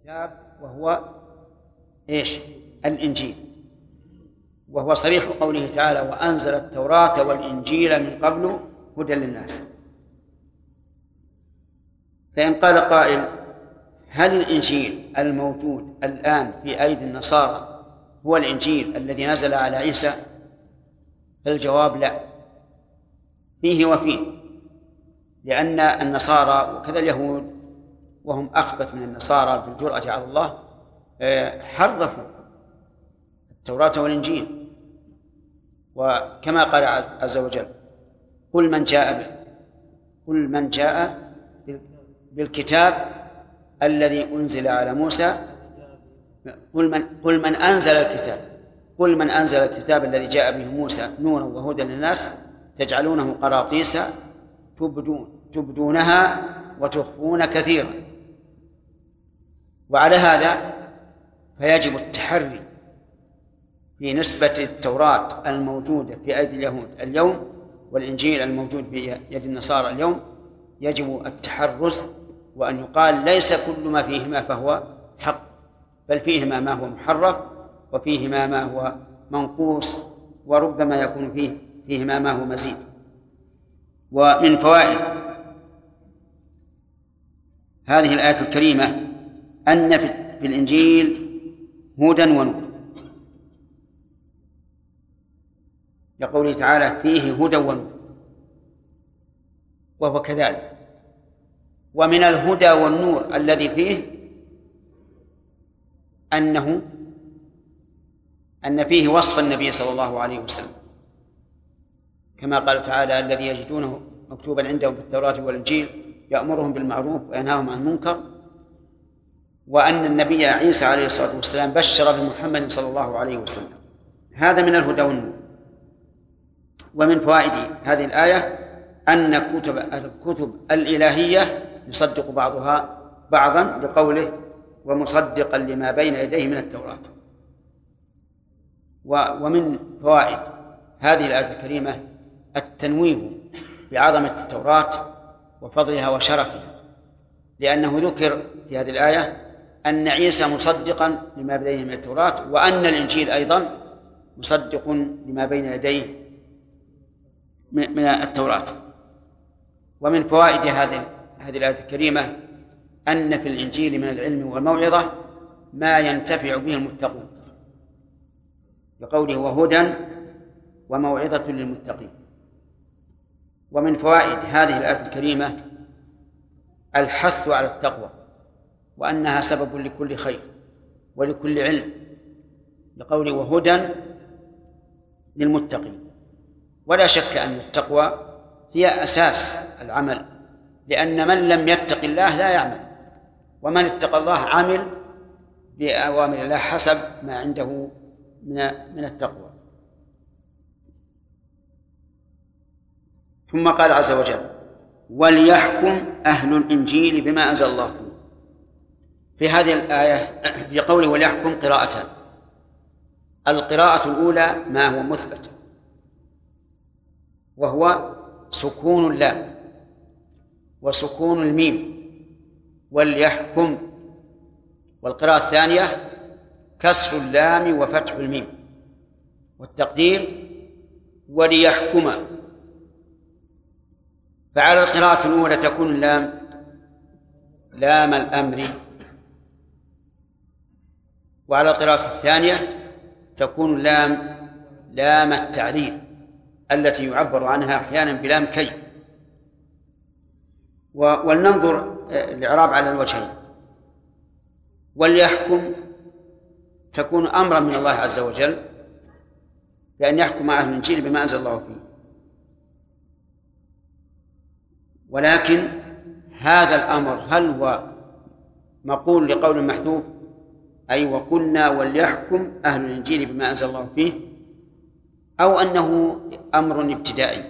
كتاب وهو إيش؟ الإنجيل، وهو صريح قوله تعالى: وأنزل التوراة والإنجيل من قبل هدى للناس. فإن قال قائل: هل الإنجيل الموجود الآن في أيدي النصارى هو الإنجيل الذي نزل على عيسى؟ الجواب: لا، فيه وفيه، لأن النصارى وكذا اليهود وهم أخبث من النصارى بالجرأة على الله حرفوا التوراة والإنجيل. وكما قال عز وجل: قل من جاء بالكتاب الذي أنزل على موسى، قل من أنزل الكتاب الذي جاء به موسى نورا وهدى للناس تجعلونه قراطيس تبدونها وتخفون كثيرا. وعلى هذا فيجب التحري في نسبة التوراة الموجودة في أيدي اليهود اليوم والإنجيل الموجود في يد النصارى اليوم، يجب التحرز، وأن يقال ليس كل ما فيهما فهو حق، بل فيهما ما هو محرف، وفيهما ما هو منقوص، وربما يكون فيهما ما هو مزيد. ومن فوائد هذه الآية الكريمة أن في الإنجيل هدى ونور، لقوله تعالى: فيه هدى ونور، وهو كذلك. ومن الهدى والنور الذي فيه أن فيه وصف النبي صلى الله عليه وسلم، كما قال تعالى: الذي يجدونه مكتوبا عندهم في التوراة والإنجيل يأمرهم بالمعروف وينهاهم عن المنكر. وأن النبي عيسى عليه الصلاة والسلام بشر بمحمد صلى الله عليه وسلم. هذا من الهدى والنور. ومن فوائد هذه الآية أن الكتب الإلهية يصدق بعضها بعضا، لقوله: ومصدقا لما بين يديه من التوراة. ومن فوائد هذه الآية الكريمة التنويه بعظمة التوراة وفضلها وشرفها، لأنه ذكر في هذه الآية أن عيسى مصدقا لما بين يديه من التوراة، وأن الإنجيل أيضا مصدق لما بين يديه من التوراة. ومن فوائد هذه الآية الكريمة أن في الإنجيل من العلم والموعظة ما ينتفع به المتقون، لقوله: وهدى وموعظة للمتقين. ومن فوائد هذه الآية الكريمة الحث على التقوى، وأنها سبب لكل خير ولكل علم، لقوله: وهدى للمتقين. ولا شك أن التقوى هي أساس العمل، لأن من لم يتق الله لا يعمل، ومن اتقى الله عمل بأوامر الله حسب ما عنده من التقوى. ثم قال عز وجل: وليحكم أهل الإنجيل بما أنزل الله فيه. في هذه الآية في قوله وليحكم قراءتان: القراءة الأولى ما هو مثبت، وهو سكون اللام وسكون الميم، وليحكم. والقراءة الثانية كسر اللام وفتح الميم، والتقدير وليحكم. فعلى القراءة الأولى تكون اللام لام الأمر، وعلى القراءة الثانية تكون اللام لام التعليل التي يعبر عنها أحيانا بلام كي. ولننظر الإعراب على الوجهين. وليحكم تكون أمرا من الله عز وجل بأن يحكم أهل الإنجيل بما أنزل الله فيه، ولكن هذا الأمر هل هو مقول لقول محذوف، أي وقلنا وليحكم أهل الإنجيل بما أنزل الله فيه، أو أنه أمر ابتدائي؟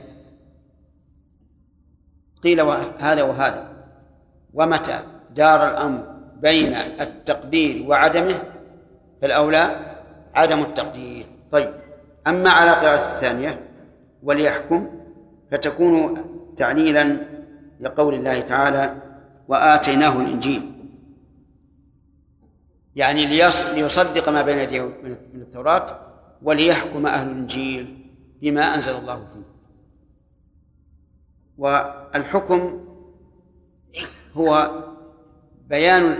قيل هذا وهذا. ومتى دار الأمر بين التقدير وعدمه فالأولى عدم التقدير. طيب، أما على قراءة الثانية وليحكم فتكون تعليلا لقول الله تعالى: وآتيناه الإنجيل. يعني ليصدق ما بين يديه من التوراة، وليحكم أهل الإنجيل بما أنزل الله فيه. والحكم هو بيان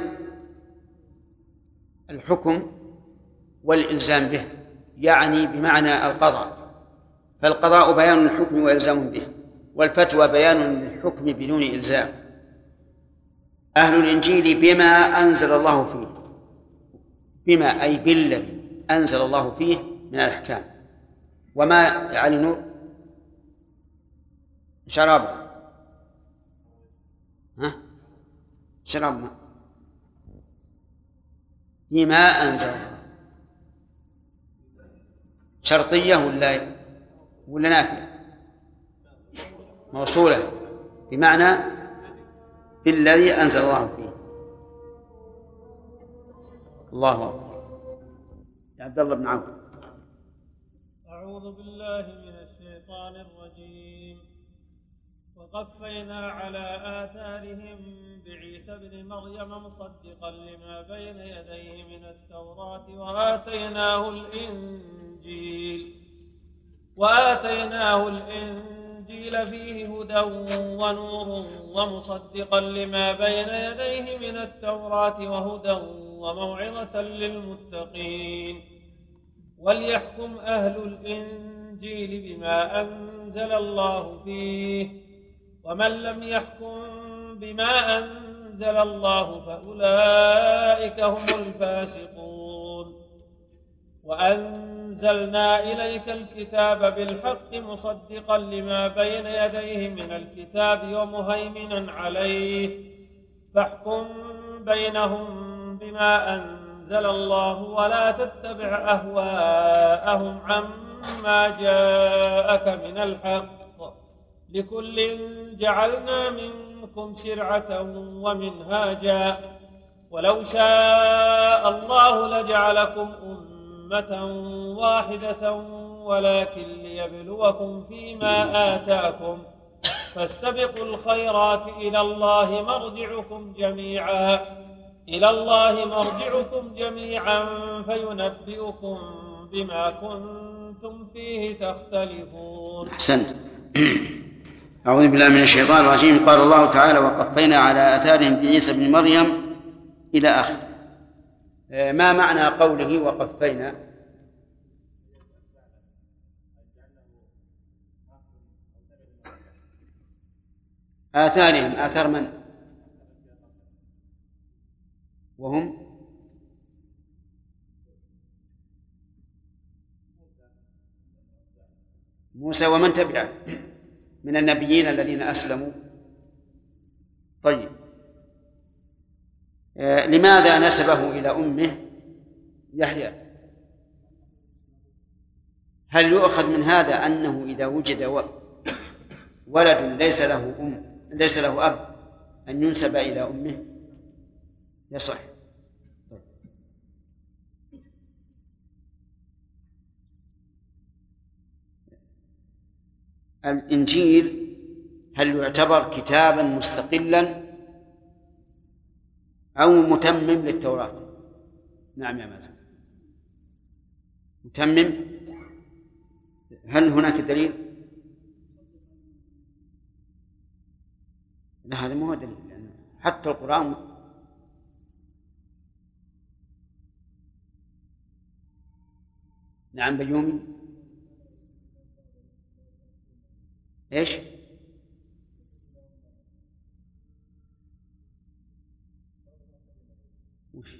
الحكم والإلزام به، يعني بمعنى القضاء، فالقضاء بيان الحكم وإلزام به، والفتوى بيان الحكم بدون إلزام. أهل الإنجيل بما أنزل الله فيه، بما أي بالذي أنزل الله فيه من الأحكام. وما علي نور شرابه، شراب ما بما أنزل، شرطية ولا نافية؟ موصولة بمعنى بالذي أنزل الله فيه. الله أكبر. يا عبد الله بن عوف. أعوذ بالله من الشيطان الرجيم. وقفينا على آثارهم بعيسى ابن مريم مصدقا لما بين يديه من التوراة وآتيناه الإنجيل فيه هدى ونور ومصدقا لما بين يديه من التوراة وهدى وموعظة للمتقين. وليحكم أهل الإنجيل بما أنزل الله فيه، ومن لم يحكم بما أنزل الله فأولئك هم الفاسقون. وأنزلنا إليك الكتاب بالحق مصدقا لما بين يديه من الكتاب ومهيمنا عليه، فاحكم بينهم بما أنزل الله ولا تتبع أهواءهم عما جاءك من الحق، لكل جعلنا منكم شرعة ومنهاجا، ولو شاء الله لجعلكم أمة واحدة ولكن ليبلوكم فيما آتاكم، فاستبقوا الخيرات إلى الله مرجعكم جميعا فينبئكم بما كنتم فيه تختلفون. أحسنت. أعوذ بالله من الشيطان الرجيم. قال الله تعالى: وقفينا على آثارهم بعيسى ابن مريم إلى آخره. ما معنى قوله وقفينا؟ آثارهم، آثار من؟ وهم موسى ومن تبعه من النبيين الذين أسلموا. طيب، لماذا نسبه إلى أمه يحيى؟ هل يؤخذ من هذا أنه إذا وجد ولد ليس له أب أن ينسب إلى أمه؟ يصح. الإنجيل هل يعتبر كتابا مستقلا أو متمم للتوراة؟ نعم يا مازن، متمم. هل هناك دليل؟ لا، هذا مو دليل، لأن حتى القرآن نعم. بيومي ايش؟ وش؟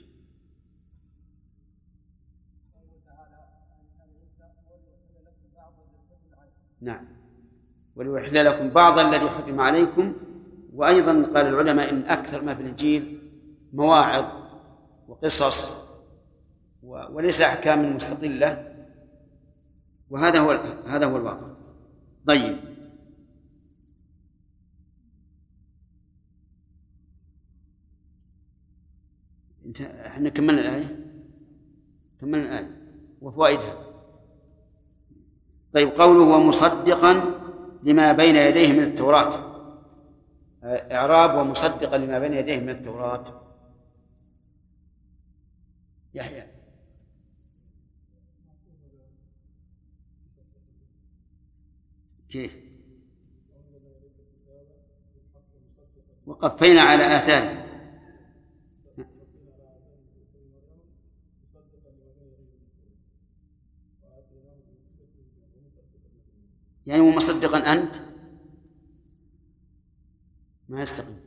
نعم، وليحل لكم بعض الذي حرم عليكم. وأيضا قال العلماء إن أكثر ما في الإنجيل مواعظ وقصص وليس أحكام مستقلة، وهذا هو الواقع. طيب، احنا كملنا الآية وفوائدها. طيب، قوله ومصدقا لما بين يديه من التوراة، إعراب ومصدقا لما بين يديه من التوراة. يحيى. كيف؟ وقفينا على آثاره. يعني ومصدقا أنت ما يستقيم.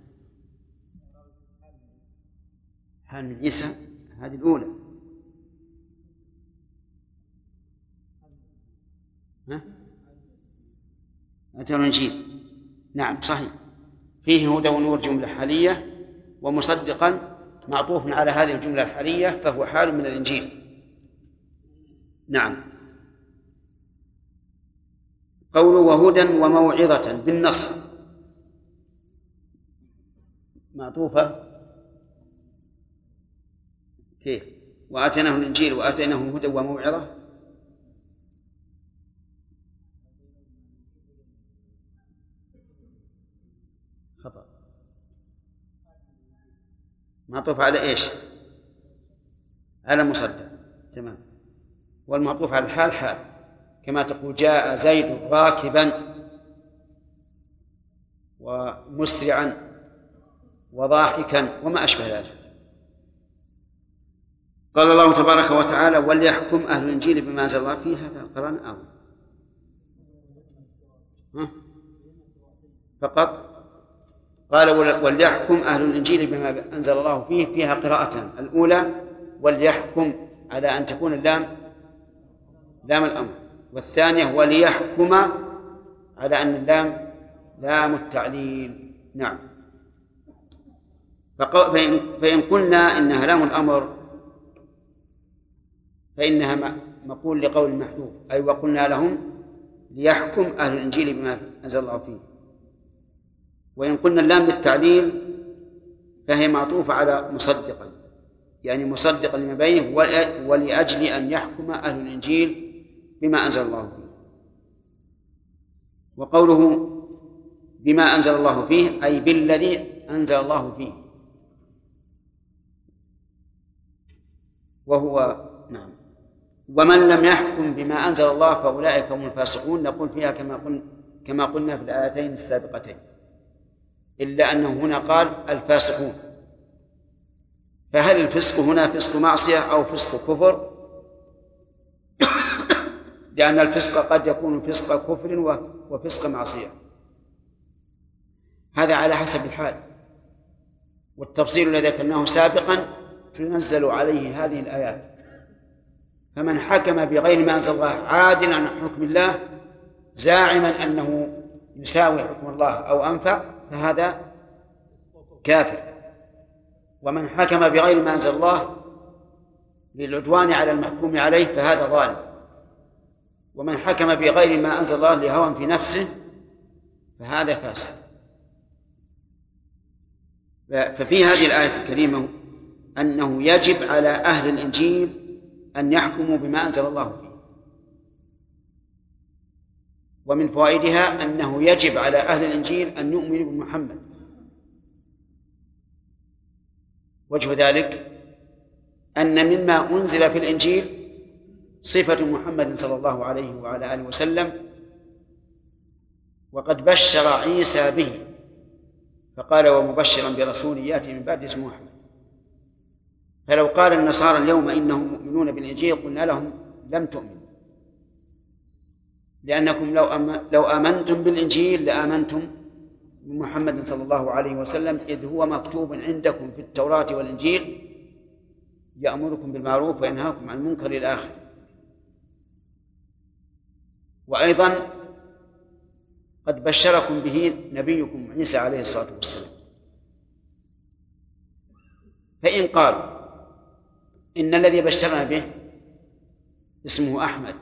حال من عيسى هذه الأولى. أتى الإنجيل، نعم صحيح، فيه هدى ونور جملة حالية، ومصدقا معطوف على هذه الجملة الحالية فهو حال من الإنجيل. نعم. قوله وهدى وموعظة بالنصب معطوفة كيف؟ وآتيناه الإنجيل وآتيناه هدى وموعظة. خطأ. معطوف على إيش؟ على مصدق. تمام. والمعطوف على الحال حال، كما تقول جاء زيد راكبا ومسرعا وضاحكا وما أشبه ذلك. قال الله تبارك وتعالى وليحكم أهل الإنجيل بما أنزل الله فيه. هذا قرآن أول فقط. قال وليحكم أهل الإنجيل بما أنزل الله فيه، فيها قراءتان. الأولى وليحكم على أن تكون اللام لام الأمر، والثانية وليحكم على أن اللام لام التعليل. نعم. فإن قلنا إنها لام الأمر فإنها مقول لقول محذوف، أي وقلنا لهم ليحكم أهل الإنجيل بما أنزل الله فيه. وإن قلنا اللام للتعليل فهي معطوفة على مصدقا، يعني مصدقا لما بينه ولأجل أن يحكم أهل الإنجيل بما أنزل الله فيه. وقوله بما أنزل الله فيه أي بالذي أنزل الله فيه، وهو نعم. ومن لم يحكم بما أنزل الله فأولئك هم الفاسقون. نقول فيها كما قلنا في الآيتين السابقتين، إلا أنه هنا قال الفاسقون. فهل الفسق هنا فسق معصية أو فسق كفر؟ لأن الفسق قد يكون فسق كفر وفسق معصية، هذا على حسب الحال. والتفصيل الذي ذكرناه سابقا تنزل عليه هذه الآيات. فمن حكم بغير ما أنزل الله عادلا عن حكم الله زاعما أنه يساوي حكم الله أو أنفع فهذا كافر. ومن حكم بغير ما أنزل الله للعدوان على المحكوم عليه فهذا ظالم. ومن حكم بغير ما أنزل الله لهوى في نفسه فهذا فاسق. ففي هذه الآية الكريمة أنه يجب على أهل الإنجيل أن يحكموا بما أنزل الله فيه. ومن فوائدها أنه يجب على أهل الإنجيل أن يؤمنوا بمحمد. وجه ذلك أن مما أنزل في الإنجيل صفة محمد صلى الله عليه وعلى آله وسلم، وقد بشر عيسى به فقال ومبشرا برسول يأتي من بعد اسمه أحمد. فلو قال النصارى اليوم إنهم مؤمنون بالإنجيل قلنا لهم لم تؤمنوا، لأنكم لو آمنتم بالإنجيل لآمنتم بمحمد صلى الله عليه وسلم، إذ هو مكتوب عندكم في التوراة والإنجيل يأمركم بالمعروف وينهاكم عن المنكر إلى آخره. وأيضا قد بشركم به نبيكم عيسى عليه الصلاة والسلام. فإن قالوا إن الذي بشرنا به اسمه أحمد،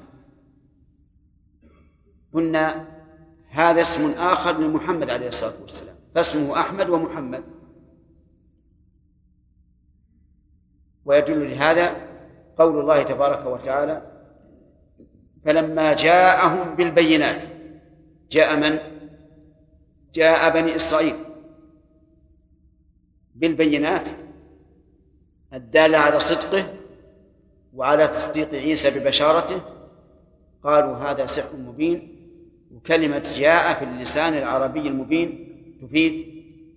قلنا هذا اسم آخر لمحمد عليه الصلاة والسلام، فاسمه أحمد ومحمد. ويدل لهذا قول الله تبارك وتعالى فلما جاءهم بالبينات. جاء من؟ جاء بني إسرائيل بالبينات الدالة على صدقه وعلى تصديق عيسى ببشارته قالوا هذا سحر مبين. وكلمة جاء في اللسان العربي المبين تفيد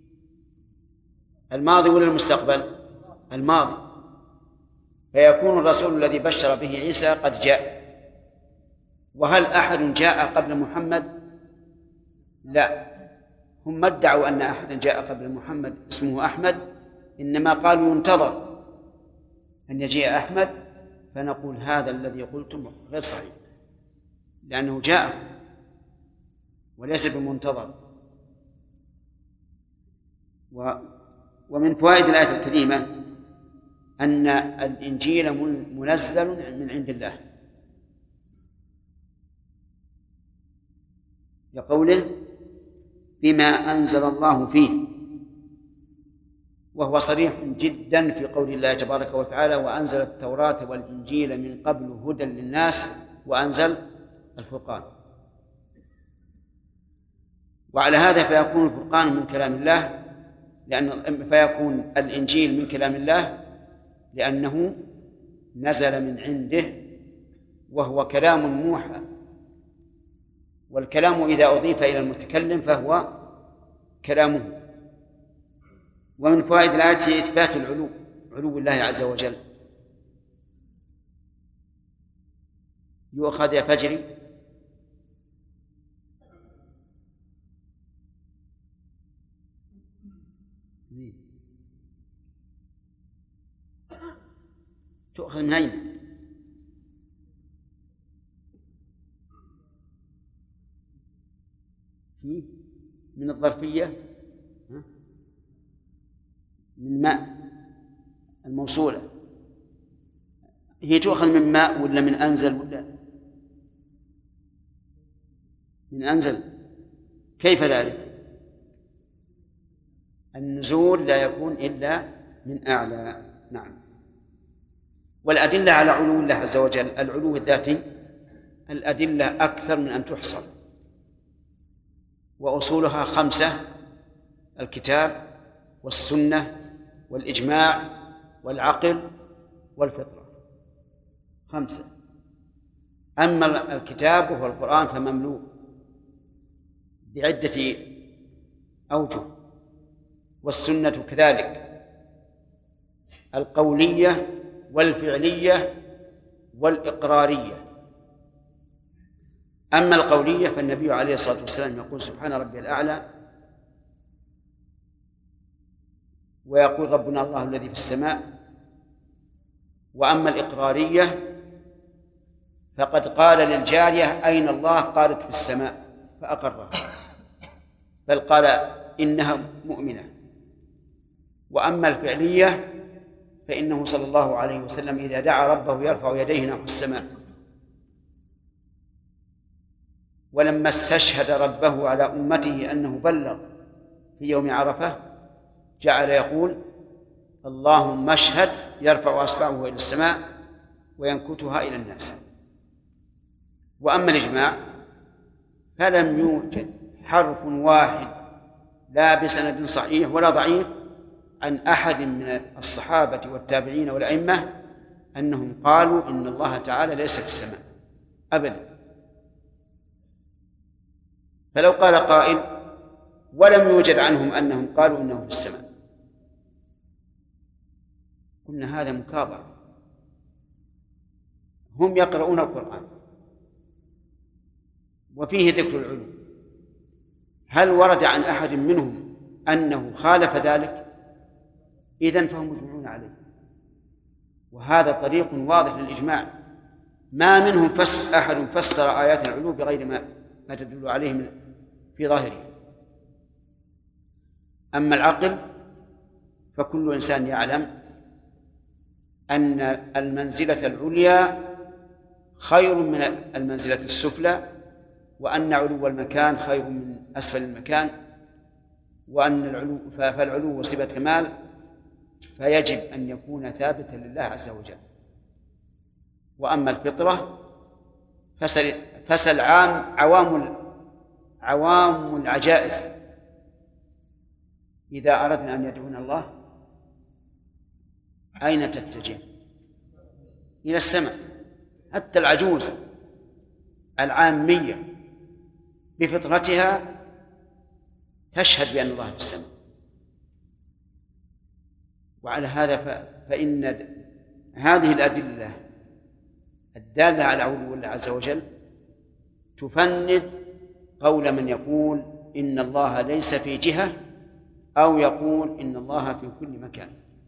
الماضي ولا المستقبل؟ الماضي، فيكون الرسول الذي بشر به عيسى قد جاء. وهل أحد جاء قبل محمد؟ لا، هم ما ادعوا أن أحدا جاء قبل محمد اسمه أحمد، إنما قالوا ينتظر أن يجيء أحمد، فنقول هذا الذي قلتم غير صحيح، لأنه جاء وليس بمنتظر. ومن فوائد الآية الكريمة أن الإنجيل منزل من عند الله، لقوله بما أنزل الله فيه، وهو صريح جدا في قول الله تبارك وتعالى وأنزل التوراة والإنجيل من قبل هدى للناس وأنزل الفرقان. وعلى هذا فيكون الفرقان من كلام الله، فيكون الإنجيل من كلام الله لأنه نزل من عنده وهو كلام موحى، والكلام إذا أضيف إلى المتكلم فهو كلامه. ومن فوائد الآية إثبات علو الله عز وجل. يؤخذ يا فجري تؤخذ من أين؟ من الظرفية، من ماء الموصولة. هي تؤخذ من ماء ولا من أنزل ولا من أنزل؟ كيف ذلك؟ النزول لا يكون إلا من أعلى. نعم. والأدلة على علو الله عز وجل، العلو الذاتي، الأدلة أكثر من أن تحصر، وأصولها 5: الكتاب والسنة والإجماع والعقل والفطرة، 5. أما الكتاب وهو القرآن فمملوء بعدة أوجه، والسنة كذلك، القولية والفعلية والإقرارية. أما القولية فالنبي عليه الصلاة والسلام يقول سبحان ربي الأعلى، ويقول ربنا الله الذي في السماء. وأما الإقرارية فقد قال للجارية أين الله؟ قالت في السماء فأقرها، بل قال إنها مؤمنة. وأما الفعلية فإنه صلى الله عليه وسلم إذا دعا ربه يرفع يديه نحو السماء، ولما استشهد ربه على أمته أنه بلغ في يوم عرفة جعل يقول اللهم اشهد، يرفع أصبعه إلى السماء وينكتها إلى الناس. وأما الإجماع فلم يوجد حرف واحد لا بسند صحيح ولا ضعيف عن أحد من الصحابة والتابعين والأئمة أنهم قالوا إن الله تعالى ليس في السماء أبدا. فلو قال قائل ولم يوجد عنهم أنهم قالوا إنه في السماء، قلنا هذا مكابرة. هم يقرؤون القرآن وفيه ذكر العلو، هل ورد عن أحد منهم أنه خالف ذلك؟ إذن فهم مجمعون عليه، وهذا طريق واضح للإجماع. ما منهم أحد فسر آيات العلو بغير ما تدل عليه في ظاهره. أما العقل فكل إنسان يعلم أن المنزلة العليا خير من المنزلة السفلى، وأن علو المكان خير من أسفل المكان، وأن فالعلو صفة كمال، فيجب أن يكون ثابتا لله عز وجل. وأما الفطرة فسل عوام العجائز إذا أردنا أن يدعون الله أين تتجه؟ إلى السماء. حتى العجوز العامية بفطرتها تشهد بأن الله في السماء. وعلى هذا فإن هذه الأدلة الدالة على علو الله عز وجل تفند قول من يقول إن الله ليس في جهة، أو يقول إن الله في كل مكان،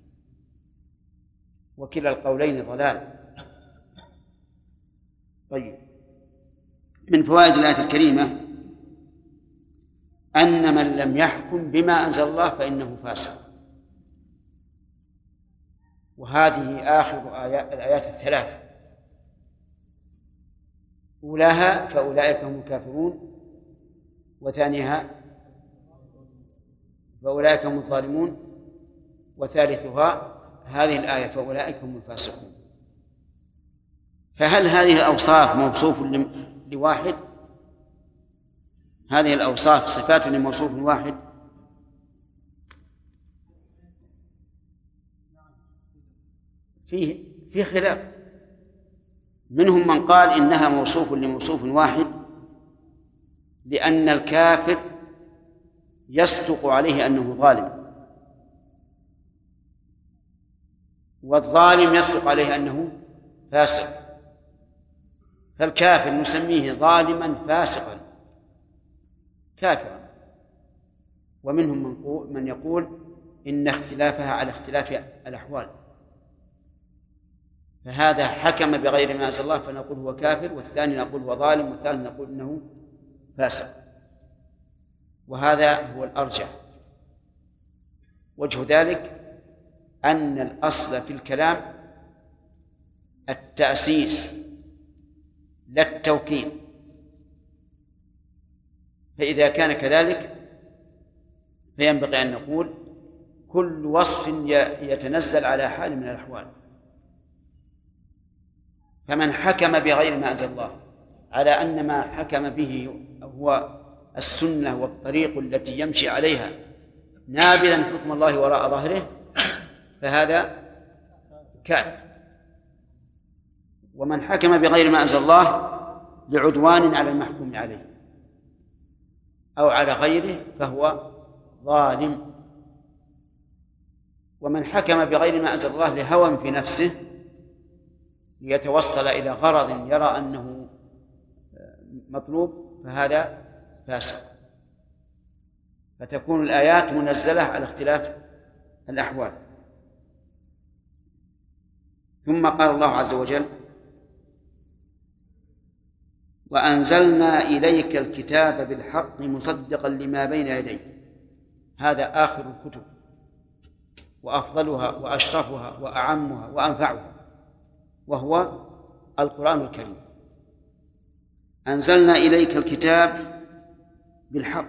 وكلا القولين ضلال. طيب، من فوائد الآية الكريمة أن من لم يحكم بما أنزل الله فإنه فاسق. وهذه آخر الآيات الثلاث، أولاها فأولئك هم الكافرون، وثانيها فأولئك هم الظالمون، وثالثها هذه الآية فأولئك هم الفاسقون. فهل هذه الأوصاف موصوف لواحد؟ هذه الأوصاف صفات لموصوف واحد؟ فيه خلاف. منهم من قال إنها موصوف لموصوف واحد، لأن الكافر يصدق عليه أنه ظالم، والظالم يصدق عليه أنه فاسق، فالكافر نسميه ظالما فاسقا كافرا. ومنهم من يقول إن اختلافها على اختلاف الأحوال، فهذا حكم بغير ما أنزل الله فنقول هو كافر، والثاني نقول هو ظالم، والثالث نقول إنه فاسق. وهذا هو الأرجح. وجه ذلك أن الأصل في الكلام التأسيس لا التوكيد، فإذا كان كذلك فينبغي أن نقول كل وصف يتنزل على حال من الأحوال. فمن حكم بغير ما أنزل الله على أن ما حكم به هو السنة والطريق التي يمشي عليها نابذا حكم الله وراء ظهره فهذا كافر. ومن حكم بغير ما أنزل الله لعدوان على المحكوم عليه أو على غيره فهو ظالم. ومن حكم بغير ما أنزل الله لهوى في نفسه ليتوصل إلى غرض يرى أنه مطلوب فهذا فاسق. فتكون الآيات منزلة على اختلاف الأحوال. ثم قال الله عز وجل: وأنزلنا إليك الكتاب بالحق مصدقا لما بين يديه. هذا آخر الكتب وأفضلها وأشرفها وأعمها وأنفعها، وهو القرآن الكريم. أنزلنا إليك الكتاب بالحق،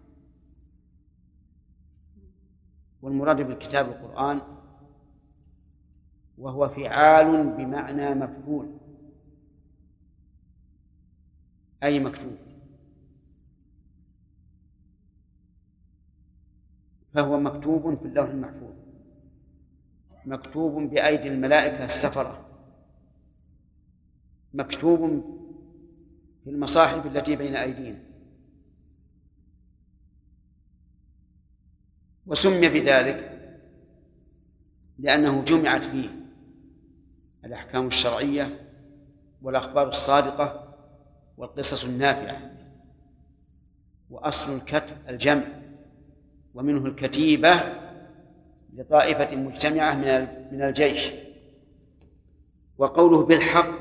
والمراد بالكتاب القرآن، وهو فعال بمعنى مفعول أي مكتوب، فهو مكتوب في اللوح المحفوظ، مكتوب بأيدي الملائكة السفرة، مكتوب في المصاحف التي بين أيدينا. وسمي بذلك لأنه جمعت فيه الأحكام الشرعية والأخبار الصادقة والقصص النافعة. وأصل الكتب الجمع، ومنه الكتيبة لطائفة مجتمعة من الجيش. وقوله بالحق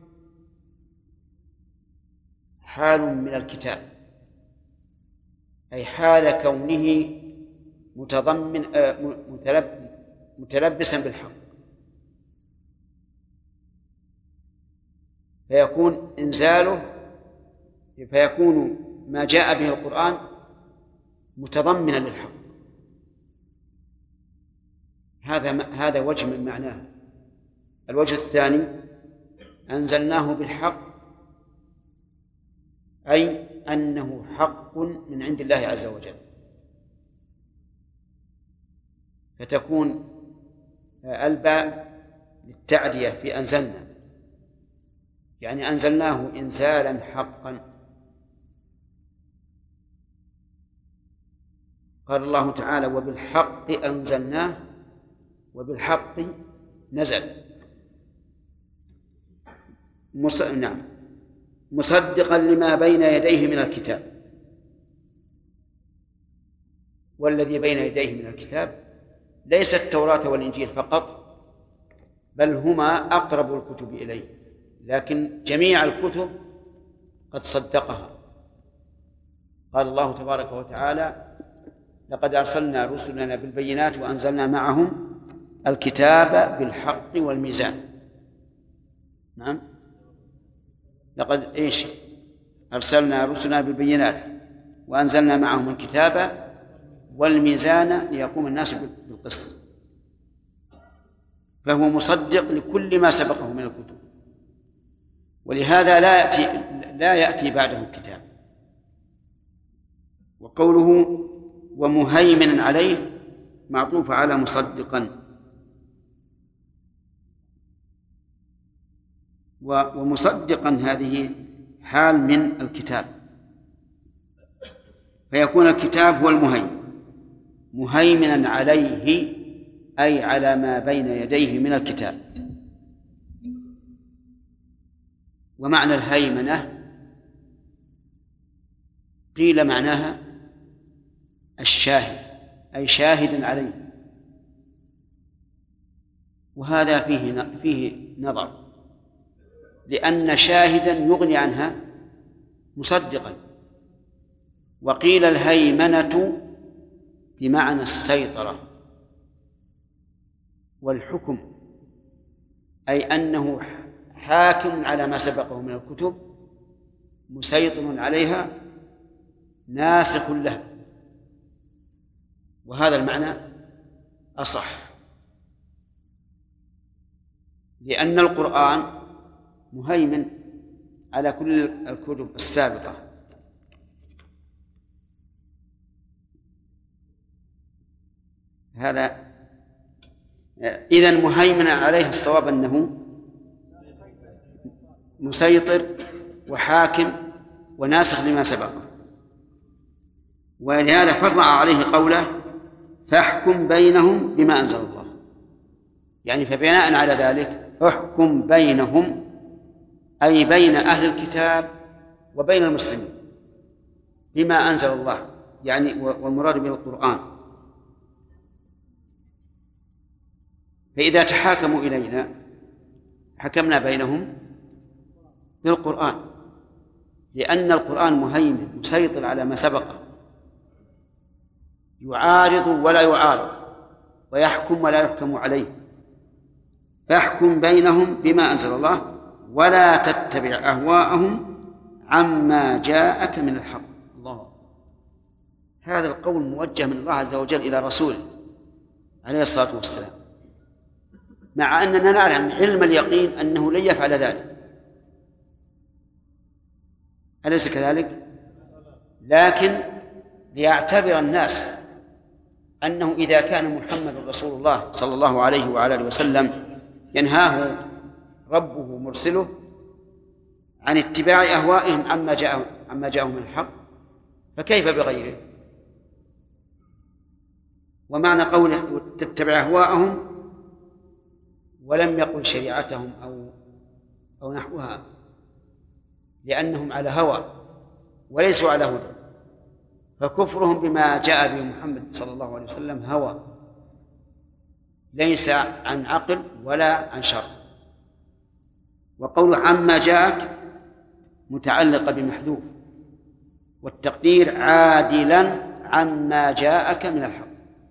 حال من الكتاب، أي حال كونه متلبسا بالحق، فيكون إنزاله فيكون ما جاء به القرآن متضمنا للحق. هذا وجه من معناه. الوجه الثاني: أنزلناه بالحق، أي أنه حق من عند الله عز وجل، فتكون الباء للتعدية في أنزلنا، يعني أنزلناه إنزالا حقا. قال الله تعالى: وبالحق أنزلناه وبالحق نزل. نعم، مصدقا لما بين يديه من الكتاب. والذي بين يديه من الكتاب ليس التوراة والإنجيل فقط، بل هما أقرب الكتب إليه، لكن جميع الكتب قد صدقها. قال الله تبارك وتعالى: لقد أرسلنا رسلنا بالبينات وأنزلنا معهم الكتاب بالحق والميزان. نعم، لقد أرسلنا رسلنا بالبينات وأنزلنا معهم الكتاب والميزان ليقوم الناس بالقسط. فهو مصدق لكل ما سبقه من الكتب، ولهذا لا يأتي بعده الكتاب. وقوله ومهيمنا عليه معطوف على مصدقا. ومصدقا هذه حال من الكتاب، فيكون الكتاب هو المهيمن، مهيمنا عليه أي على ما بين يديه من الكتاب. ومعنى الهيمنة قيل معناها الشاهد، أي شاهد عليه، وهذا فيه نظر، لأن شاهدا يغني عنها مصدقا. وقيل الهيمنة بمعنى السيطرة والحكم، أي أنه حاكم على ما سبقه من الكتب، مسيطر عليها، ناسخ لها. وهذا المعنى أصح، لأن القرآن مهيمن على كل الكتب السابقة. هذا إذن مهيمنا عليه، الصواب أنه مسيطر وحاكم وناسخ لما سبقه. ولهذا فرع عليه قوله: فاحكم بينهم بما أنزل الله، يعني فبناء على ذلك احكم بينهم، أي بين أهل الكتاب وبين المسلمين بما أنزل الله، يعني والمراد به القرآن. فإذا تحاكموا إلينا حكمنا بينهم بالقرآن، لأن القرآن مهيمن مسيطر على ما سبقه، يعارض ولا يعارض، ويحكم ولا يحكم عليه. فاحكم بينهم بما أنزل الله ولا تتبع أهواءهم عما جاءك من الحق. الله، هذا القول موجه من الله عز وجل إلى رسوله عليه الصلاة والسلام، مع أننا نعلم علم اليقين أنه لن يفعل ذلك، أليس كذلك؟ لكن ليعتبر الناس أنه إذا كان محمد رسول الله صلى الله عليه وعلى آله وسلم ينهاه ربه مرسله عن اتباع أهوائهم عما جاءهم من الحق، فكيف بغيره؟ ومعنى قوله تتبع أهواءهم ولم يقل شريعتهم أو نحوها، لأنهم على هوى وليسوا على هدى، فكفرهم بما جاء به محمد صلى الله عليه وسلم هوى، ليس عن عقل ولا عن شرع. وقول عما جاءك متعلق بمحذوف، والتقدير عادلا عما جاءك من الحق،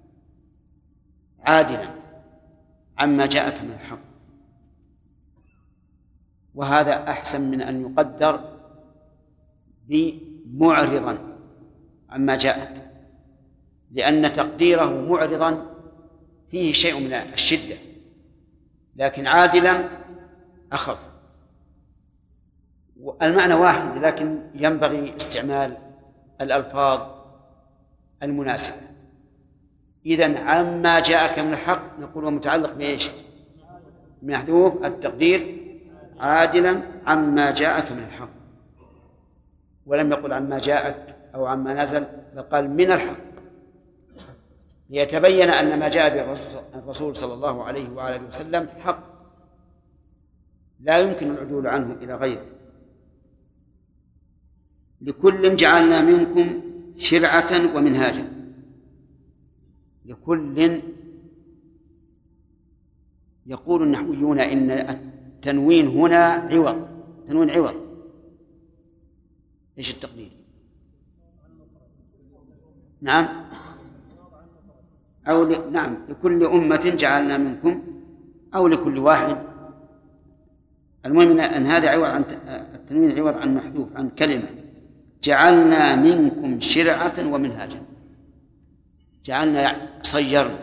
عادلا عما جاءك من الحق. وهذا أحسن من أن يقدر بمعرضا عما جاءك، لأن تقديره معرضا فيه شيء من الشدة، لكن عادلا أخف. المعنى واحد، لكن ينبغي استعمال الألفاظ المناسبة. إذن عما جاءك من الحق نقول متعلق بإيش؟ محذوف، التقدير عادلا عما جاءك من الحق، ولم يقل عما جاءك أو عما نزل، بل قال من الحق، ليتبين أن ما جاء به الرسول صلى الله عليه وآله وسلم حق لا يمكن العدول عنه إلى غيره. لكل جعلنا منكم شرعة ومنهاجا. لكل، يقول النحويون إن التنوين هنا عوض، تنوين عوض. إيش التقدير؟ نعم، نعم، لكل أمة جعلنا منكم، أو لكل واحد. المهم أن هذا عوض عن التنوين، عوض عن محذوف عن كلمة جعلنا منكم شرعة ومنهاجا. جعلنا صيرنا،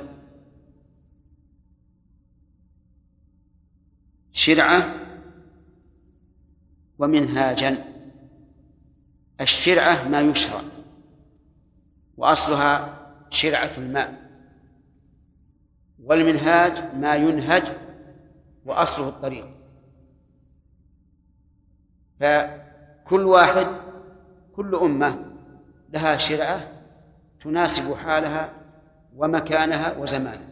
شرعة ومنهاجا. الشرعة ما يشرع، وأصلها شرعة الماء، والمنهاج ما ينهج وأصله الطريق. فكل واحد، كل أمة لها شرعة تناسب حالها ومكانها وزمانها،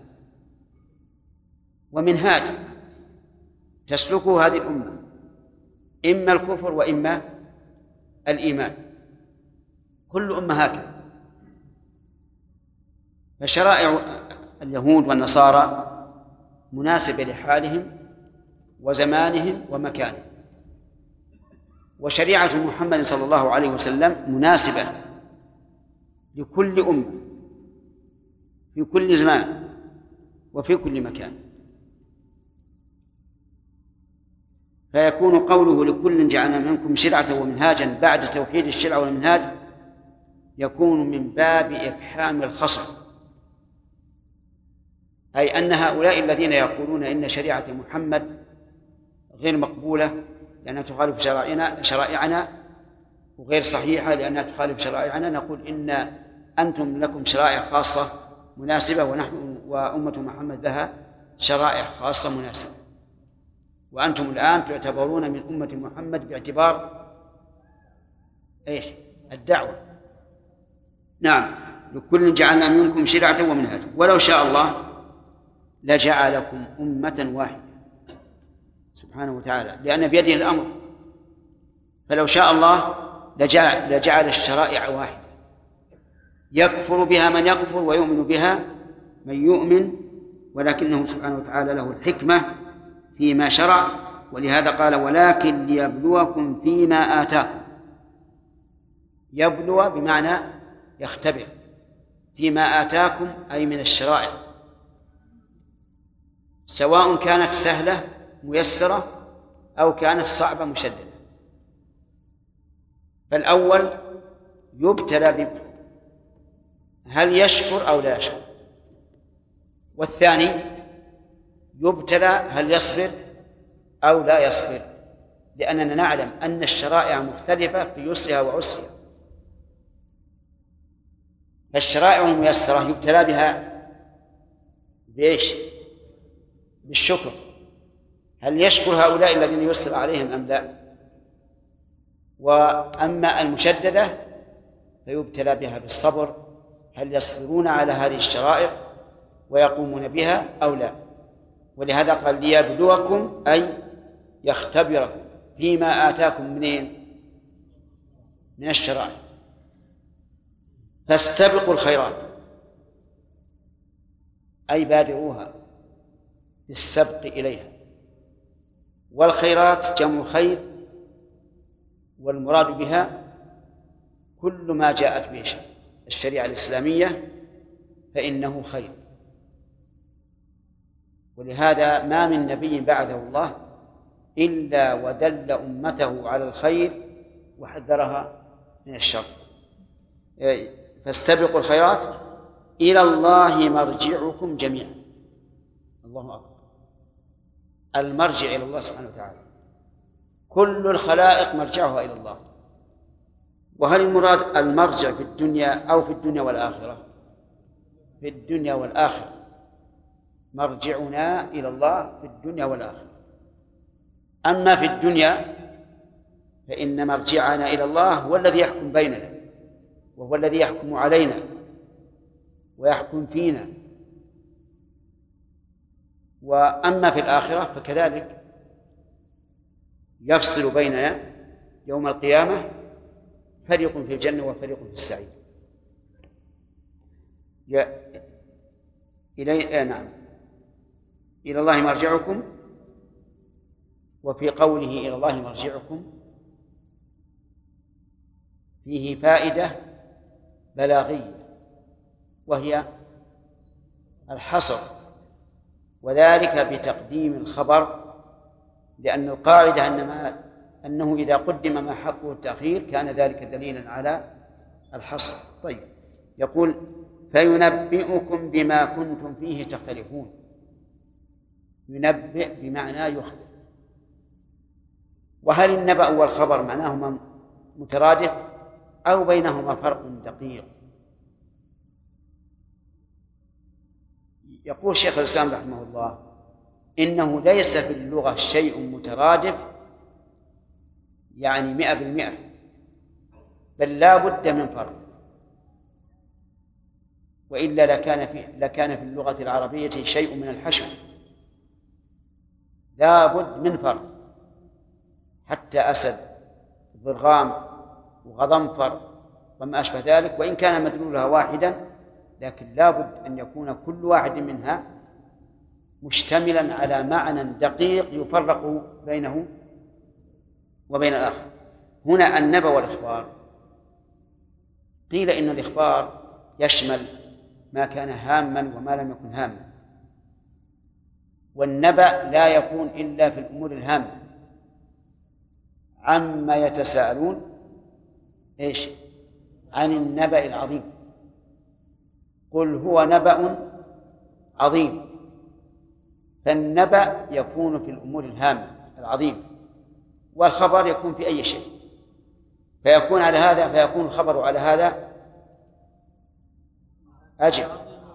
ومنهاج تسلكه هذه الأمة، إما الكفر وإما الإيمان. كل أمة هكذا. فشرائع اليهود والنصارى مناسبة لحالهم وزمانهم ومكانهم، وشريعة محمد صلى الله عليه وسلم مناسبة لكل أمة في كل زمان وفي كل مكان. فيكون قوله لكل جعلنا منكم شرعة ومنهاجا بعد توحيد الشرع والمنهاج يكون من باب إفحام الخصم، أي أن هؤلاء الذين يقولون إن شريعة محمد غير مقبولة لأنها تخالف شرائعنا وغير صحيحة لأنها تخالف شرائعنا، نقول إن أنتم لكم شرائع خاصة مناسبة، ونحن وأمة محمد لها شرائع خاصة مناسبة، وأنتم الآن تعتبرون من أمة محمد باعتبار إيش؟ الدعوة. نعم، لكل جعلنا منكم شرعة ومنهاجا ولو شاء الله لجعلكم أمة واحدة سبحانه وتعالى، لأن بيده الأمر. فلو شاء الله لجعل الشرائع واحدة يكفر بها من يكفر ويؤمن بها من يؤمن، ولكنه سبحانه وتعالى له الحكمة فيما شرع. ولهذا قال ولكن ليبلوكم فيما آتاكم. يبلو بمعنى يختبر، فيما آتاكم أي من الشرائع، سواء كانت سهلة ميسرة أو كانت صعبة مشددة. فالأول يبتلى هل يشكر أو لا يشكر، والثاني يبتلى هل يصبر أو لا يصبر، لأننا نعلم أن الشرائع مختلفة في يسرها وعسرها. فالشرائع الميسرة يبتلى بها بإيش؟ بالشكر، هل يشكر هؤلاء الذين يسر عليهم أم لا؟ وأما المشددة فيبتلى بها بالصبر، هل يصبرون على هذه الشرائع ويقومون بها أو لا؟ ولهذا قال ليبلوكم أي يختبركم فيما آتاكم منين؟ من الشرائع. فاستبقوا الخيرات أي بادروها بالسبق إليها. والخيرات جمع خير، والمراد بها كل ما جاءت به الشريعة الإسلامية فإنه خير. ولهذا ما من نبي بعده الله إلا ودل أمته على الخير وحذرها من الشر. فاستبقوا الخيرات إلى الله مرجعكم جميعا. الله أكبر، المرجع إلى الله سبحانه وتعالى، كل الخلائق مرجعها إلى الله. وهل المراد المرجع في الدنيا أو في الدنيا والآخرة؟ في الدنيا والآخرة، مرجعنا إلى الله في الدنيا والآخرة. أما في الدنيا فإن مرجعنا إلى الله هو الذي يحكم بيننا، وهو الذي يحكم علينا ويحكم فينا. وأما في الآخرة فكذلك يفصل بيننا يوم القيامة، فريق في الجنة وفريق في السعير. نعم، إلى الله مرجعكم. وفي قوله إلى الله مرجعكم فيه فائدة بلاغية، وهي الحصر، وذلك بتقديم الخبر، لأن القاعدة أنه إذا قدم ما حقه التأخير كان ذلك دليلا على الحصر. طيب، يقول فينبئكم بما كنتم فيه تختلفون. ينبئ بمعنى يخبر. وهل النبأ والخبر معناهما مترادف أو بينهما فرق دقيق؟ يقول شيخ الإسلام رحمه الله إنه ليس في اللغة شيء مترادف يعني 100%، بل لا بد من فرق، وإلا لكان في اللغة العربية شيء من الحشو. لا بد من فرق، حتى أسد، ضرغام، وغضنفر وما أشبه ذلك، وإن كان مدلولها واحدا لكن لا بد أن يكون كل واحد منها مشتملا على معنى دقيق يفرق بينه وبين الآخر. هنا النبأ والإخبار، قيل إن الإخبار يشمل ما كان هاما وما لم يكن هاما، والنبأ لا يكون إلا في الأمور الهامة. عما يتساءلون إيش؟ عن النبأ العظيم. قل هو نبأ عظيم. فالنبأ يكون في الأمور الهامة العظيمة، والخبر يكون في أي شيء، فيكون الخبر على هذا أجل،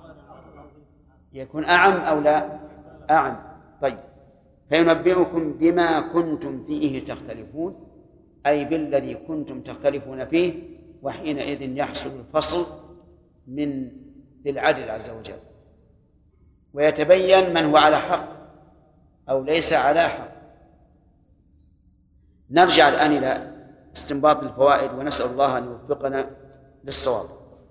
يكون أعم أو لا أعم. طيب، فينبئكم بما كنتم فيه تختلفون، أي بالذي كنتم تختلفون فيه، وحينئذ يحصل الفصل من ذي العدل عز وجل، ويتبين من هو على حق أو ليس على حق. نرجع الآن إلى استنباط الفوائد، ونسأل الله أن يوفقنا للصواب.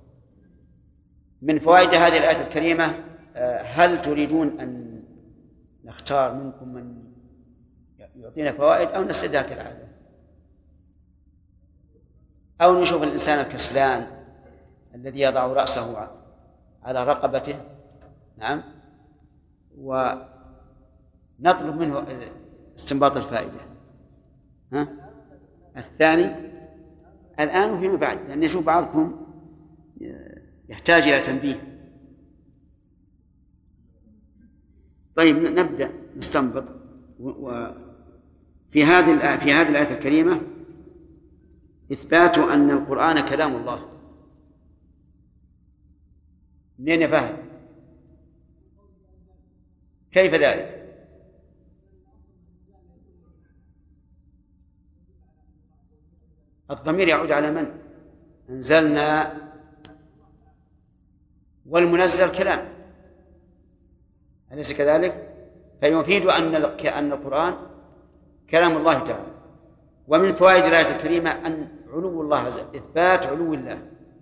من فوائد هذه الآية الكريمة، هل تريدون أن نختار منكم من يعطينا فوائد أو نسردها كالعادة، أو نشوف الإنسان الكسلان الذي يضع رأسه على رقبته، نعم، ونطلب منه استنباط الفائدة. الثاني الآن وفيما بعد، لأن نشوف بعضكم يحتاج إلى تنبيه. طيب، نبدأ نستنبط. وفي هذه الآية الكريمة إثبات أن القرآن كلام الله. منين يا فهد؟ كيف ذلك؟ الضمير يعود على من؟ أنزلنا، والمنزل كلام، أليس كذلك؟ فيفيد أن القرآن كلام الله تعالى. ومن فوائد الآية الكريمة أن علو الله، إثبات علو الله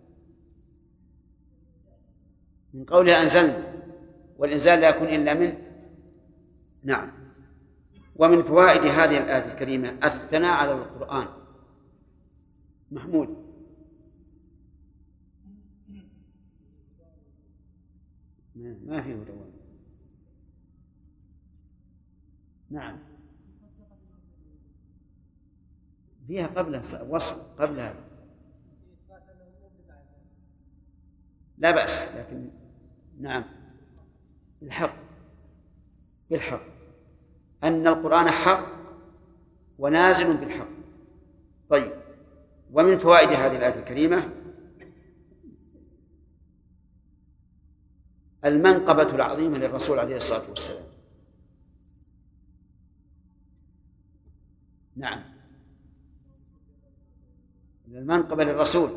من قولها أنزلنا، والإنزال لا يكون إلا من. نعم. ومن فوائد هذه الآية الكريمة الثناء على القرآن. محمود، ما فيه دوام. نعم، فيها قبل وصف قبل هذا لا بأس، لكن نعم بالحق أن القرآن حق ونازل بالحق. طيب، ومن فوائد هذه الآية الكريمة المنقبة العظيمة للرسول عليه الصلاة والسلام. نعم، المنقبة للرسول.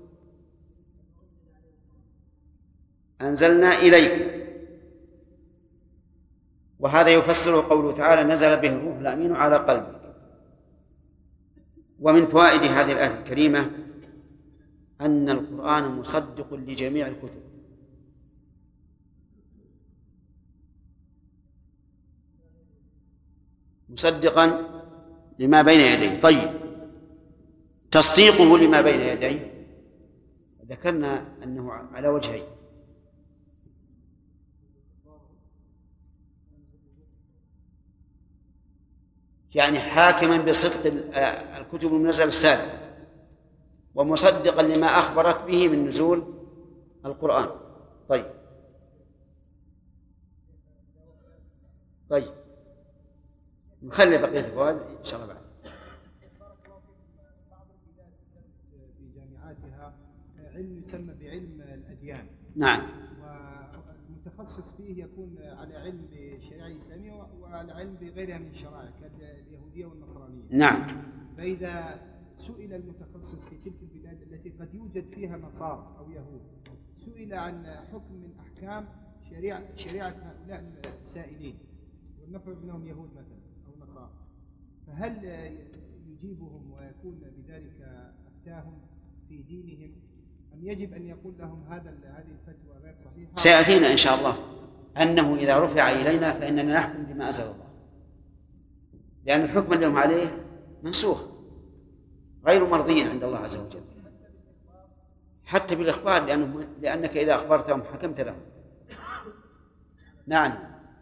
أنزلنا إليك، وهذا يفسره قوله تعالى نزل به الروح الأمين على قلبك. ومن فوائد هذه الآية الكريمة أن القرآن مصدق لجميع الكتب، مصدقا لما بين يديه. طيب، تصديقه لما بين يديه ذكرنا أنه على وجهين، يعني حاكما بصدق الكتب المنزلة السابقة، ومصدقا لما أخبرت به من نزول القرآن. طيب نخلي بقية الفوائد إن شاء الله بعد. بعض البلاد في جامعاتها علم يسمى بعلم الأديان. نعم. والمتخصص فيه يكون على علم بالشريعة الإسلامية وعلى علم بغيرها من الشرائع كاليهودية والنصرانية. نعم. فإذا سئل المتخصص في تلك البلاد التي قد يوجد فيها نصارى أو يهود، سئل عن حكم من أحكام شريعة هؤلاء السائلين، ولنفرض أنهم يهود مثلا أو نصارى، فهل يجيبهم ويكون بذلك أفتاهم في دينهم، أم يجب أن يقول لهم هذه الفتوى غير صحيحة؟ سيأتينا إن شاء الله أنه إذا رفع إلينا فإننا نحكم بما أنزل الله، لأن الحكم لهم عليه منسوخ غير مرضي عند الله عز وجل، حتى بالإخبار، لأنك إذا أخبرتهم حكمت لهم. نعم.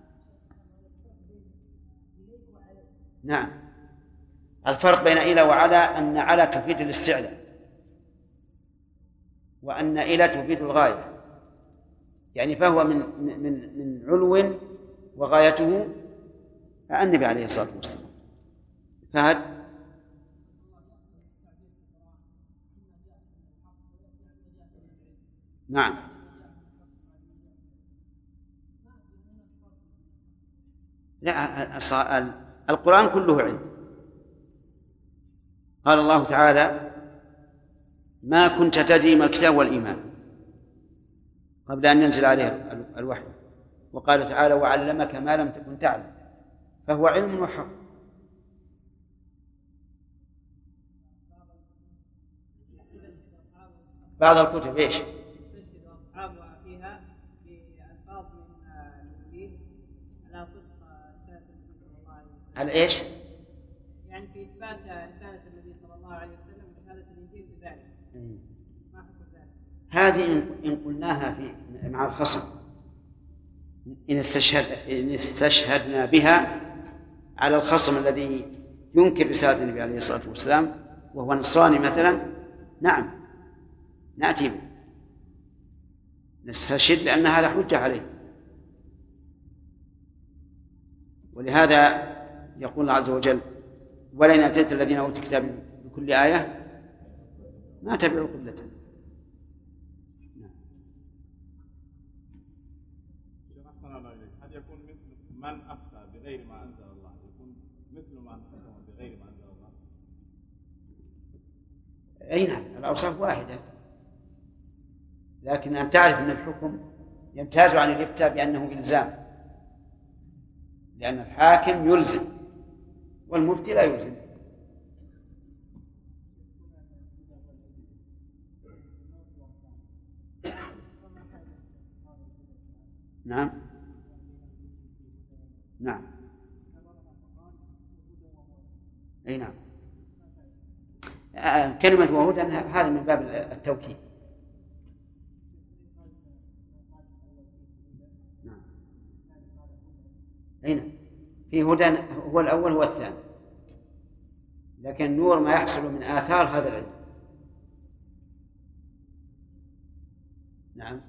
نعم، الفرق بين إلى وعلى أن على تفيد الاستعلاء، وأن إلى تفيد الغاية، يعني فهو من علو وغايته النبي عليه الصلاة والسلام. فهد. نعم. لا، القرآن كله علم. قال الله تعالى ما كنت تدري ما الكتاب والإيمان قبل أن ينزل عليه الوحي، وقال تعالى وعلمك ما لم تكن تعلم، فهو علم وحق. بعض الكتب ايش؟ يستشهد أصحابها فيها بألفاظ من الإنجيل على صدق رسالة النبي صلى الله عليه وسلم. على ايش؟ يعني في إثبات رسالة النبي صلى الله عليه وسلم ورسالة الإنجيل بذلك. ما حكم ذلك؟ هذه إن قلناها مع الخصم، إن استشهدنا بها على الخصم الذي ينكر رسالة النبي عليه الصلاة والسلام وهو نصراني مثلا، نعم نأتي به، نستشهد بأن هذا حجة عليه. ولهذا يقول الله عز وجل ولئن أتيت الذين أوتوا الكتاب بكل آية ما تبعوا قبلته. هل يكون مثل من أفتى بغير ما أنزل الله، يكون مثل من أفتى بغير ما أنزل الله؟ أي نعم، الأوصاف واحدة، لكن أن تعرف أن الحكم يمتاز عن الإفتاء بأنه إلزام، لأن الحاكم يلزم والمفتي لا يلزم. نعم. نعم. أي نعم. كلمة وهدى هذا من باب التوكيد. نعم. أي نعم، في هدى هو الأول هو الثاني، لكن النور ما يحصل من آثار هذا العلم. نعم.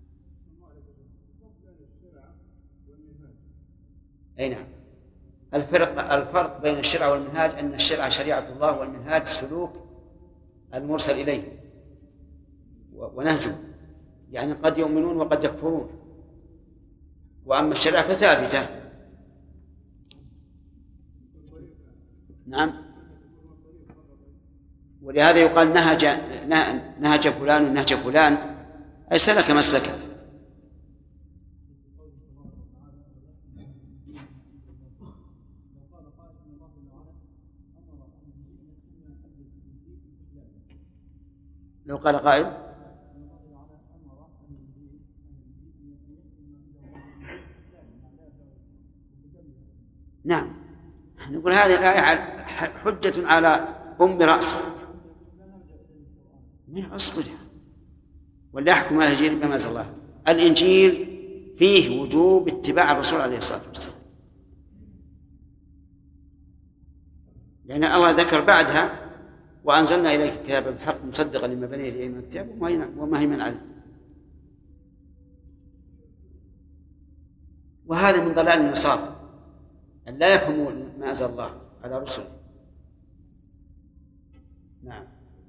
أي نعم، الفرق بين الشرع والمنهاج أن الشرع شريعة الله والمنهاج سلوك المرسل إليه ونهجه، يعني قد يؤمنون وقد يكفرون، وأما الشرع فثابتة. نعم. ولهذا يقال نهج فلان نهج فلان، أي سلك مسلكه. لو قال قائل نعم، نقول هذه الآية حجة على رأسه من أصبرها ولا يحكم على الإنجيل بما أنزل الله. الإنجيل فيه وجوب اتباع الرسول عليه الصلاة والسلام، لأن الله ذكر بعدها وأنزلنا إليك الكتاب بالحق مصدقا لما بين يديه من الكتاب ومهيمنا عليه. وهذا من ضلال النصارى أن لا يفهموا ما أنزل الله على رسله. نعم.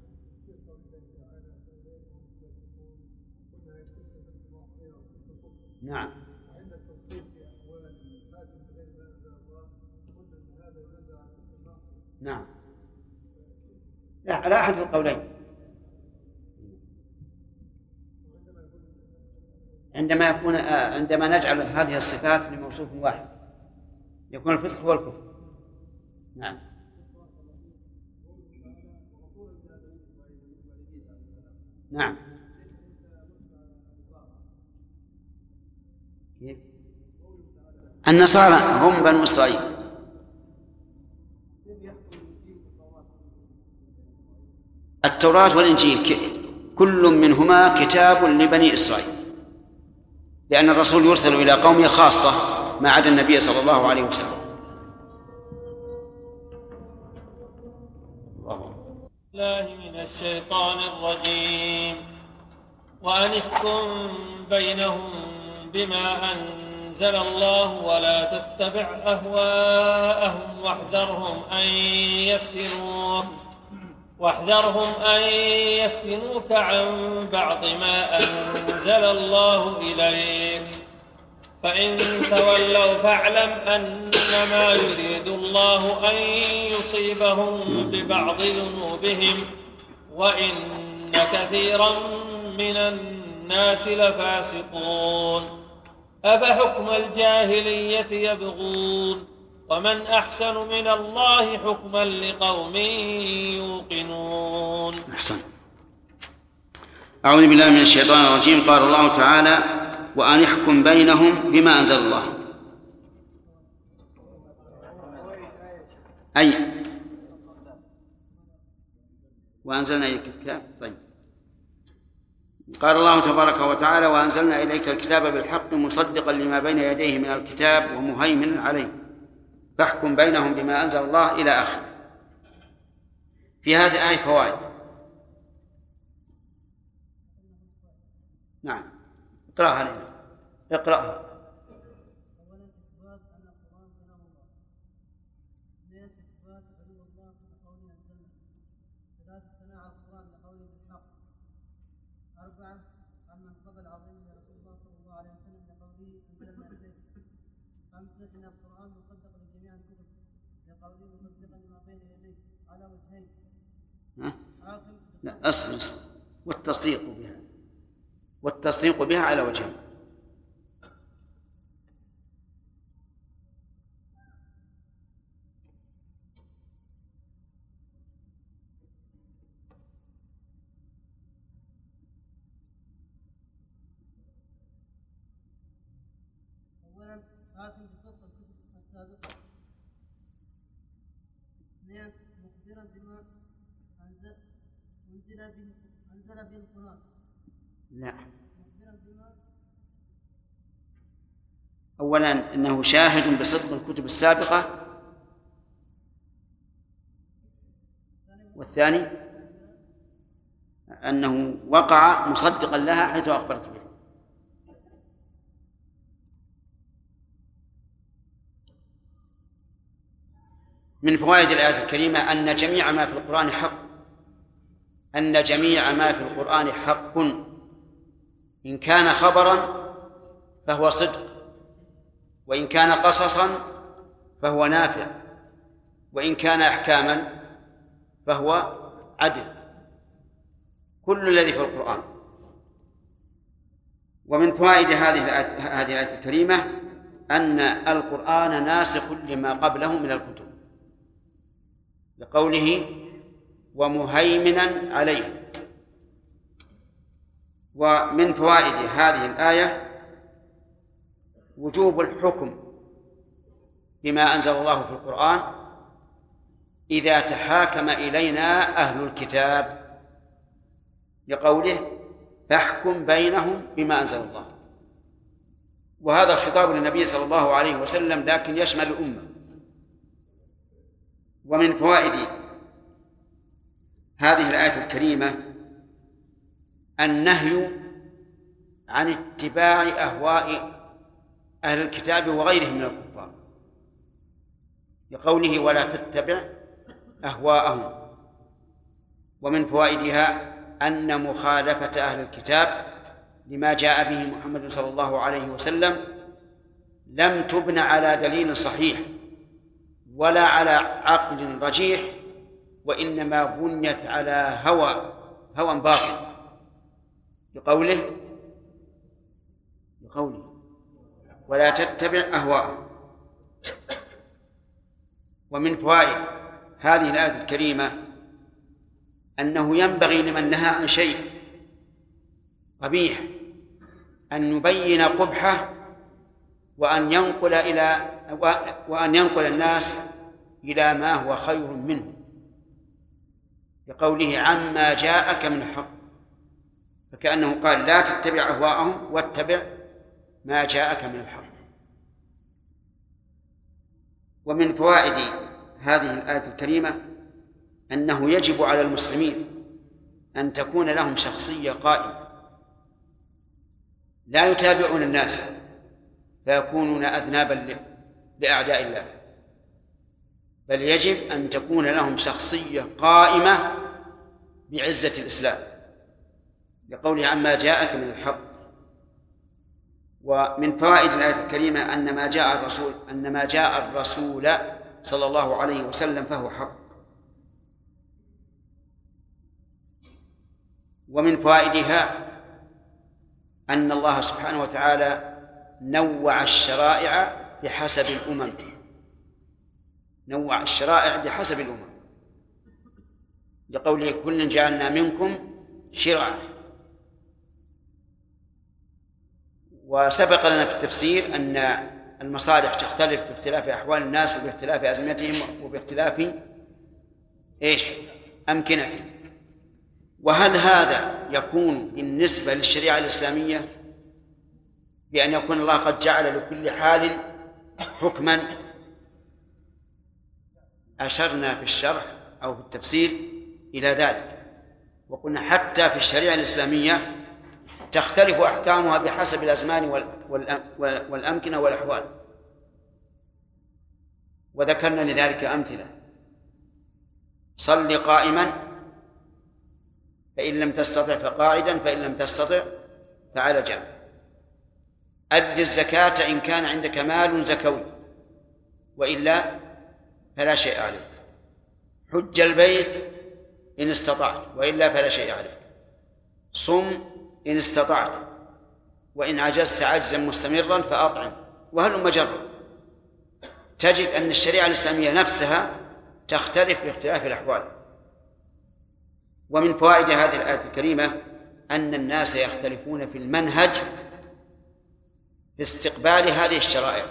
نعم. نعم. لا، على أحد القولين. عندما نجعل هذه الصفات لموصوف واحد يكون الفسق هو الكفر. نعم. نعم. النصارى هم بنو إسرائيل. التوراة والإنجيل كل منهما كتاب لبني إسرائيل، لأن الرسول يرسل إلى قومه خاصة ما عدا النبي صلى الله عليه وسلم. الله من الشيطان الرجيم. وأن احكم بينهم بما أنزل الله ولا تتبع أهواءهم واحذرهم أن يفتنوك عن بعض ما أنزل الله إليك، فإن تولوا فاعلم أنما يريد الله أن يصيبهم ببعض ذنوبهم وإن كثيرا من الناس لفاسقون. أفحكم الجاهلية يبغون ومن أحسن من الله حكما لقوم يوقنون. أحسن. أعوذ بالله من الشيطان الرجيم. قال الله تعالى: وأن احكم بينهم بما أنزل الله. أي وأنزلنا إليك الكتاب. طيب، قال الله تبارك وتعالى: وأنزلنا إليك الكتاب بالحق مصدقا لما بين يديه من الكتاب ومهيمنا عليه فاحكم بينهم بما أنزل الله إلى آخره. في هذه الآية فوائد. نعم، اقرأها لنا. اقرأها. لا، أصبر. والتصديق بها على وجهين. أولا آتم بصدق الكتب السابقة. اثنين مخبرا بما أنزل به القرآن. لا، أولا أنه شاهد بصدق الكتب السابقة، والثاني أنه وقع مصدقا لها حيث أخبرت به. من فوائد الآية الكريمة أن جميع ما في القرآن حق، أن جميع ما في القرآن حق، إن كان خبرا فهو صدق، وإن كان قصصا فهو نافع، وإن كان أحكاما فهو عدل، كل الذي في القرآن. ومن فوائد هذه الآية الكريمة أن القرآن ناسخ لما قبله من الكتب، لقوله ومهيمنا عليه. ومن فوائد هذه الآية وجوب الحكم بما أنزل الله في القرآن إذا تحاكم إلينا أهل الكتاب، لقوله فاحكم بينهم بما أنزل الله. وهذا الخطاب للنبي صلى الله عليه وسلم لكن يشمل الأمة. ومن فوائد هذه الآية الكريمة النهي عن اتباع أهواء أهل الكتاب وغيرهم من الكفار، لقوله ولا تتبع أهواءهم. ومن فوائدها أن مخالفة أهل الكتاب لما جاء به محمد صلى الله عليه وسلم لم تبن على دليل صحيح ولا على عقل رجيح، وإنما بنيت على هوى باطل، لقوله ولا تتبع أهواءهم. ومن فوائد هذه الآية الكريمة أنه ينبغي لمن نهى عن شيء قبيح أن يبين قبحه وأن ينقل الناس إلى ما هو خير منه، لقوله عما جاءك من الحق، فكأنه قال لا تتبع أهواءهم واتبع ما جاءك من الحق. ومن فوائد هذه الآية الكريمة أنه يجب على المسلمين أن تكون لهم شخصية قائمة، لا يتابعون الناس فيكونون أذنابا لأعداء الله، بل يجب أن تكون لهم شخصية قائمة بعزة الإسلام، لقوله عما جاءك من الحق. ومن فوائد الآية الكريمة أن ما جاء الرسول صلى الله عليه وسلم فهو حق. ومن فوائدها أن الله سبحانه وتعالى نوع الشرائع بحسب الأمم، لقوله كل جعلنا منكم شرعا. وسبق لنا في التفسير أن المصالح تختلف باختلاف أحوال الناس وباختلاف أزمتهم وباختلاف أمكنتهم. وهل هذا يكون بالنسبة للشريعة الإسلامية بأن يكون الله قد جعل لكل حال حكما؟ أشرنا في الشرح أو في التفسير إلى ذلك، وقلنا حتى في الشريعة الإسلامية تختلف أحكامها بحسب الأزمان والأمكنة والأحوال، وذكرنا لذلك أمثلة: صل قائما فإن لم تستطع فقاعدا، فإن لم تستطع فعلى جنب، أد الزكاة إن كان عندك مال زكوي وإلا فلا شيء عليك، حج البيت إن استطعت وإلا فلا شيء عليك، صم إن استطعت وإن عجزت عجزا مستمرا فأطعم، وهل مجرد. تجد أن الشريعة الإسلامية نفسها تختلف باختلاف الأحوال. ومن فوائد هذه الآية الكريمة أن الناس يختلفون في المنهج في استقبال هذه الشرائع،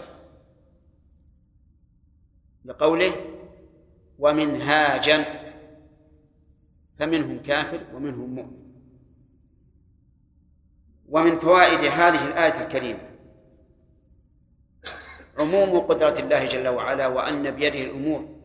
لقوله ومنهاجا، فمنهم كافر ومنهم مؤمن. ومن فوائد هذه الآية الكريمة عموم قدرة الله جل وعلا، وأن بيده الأمور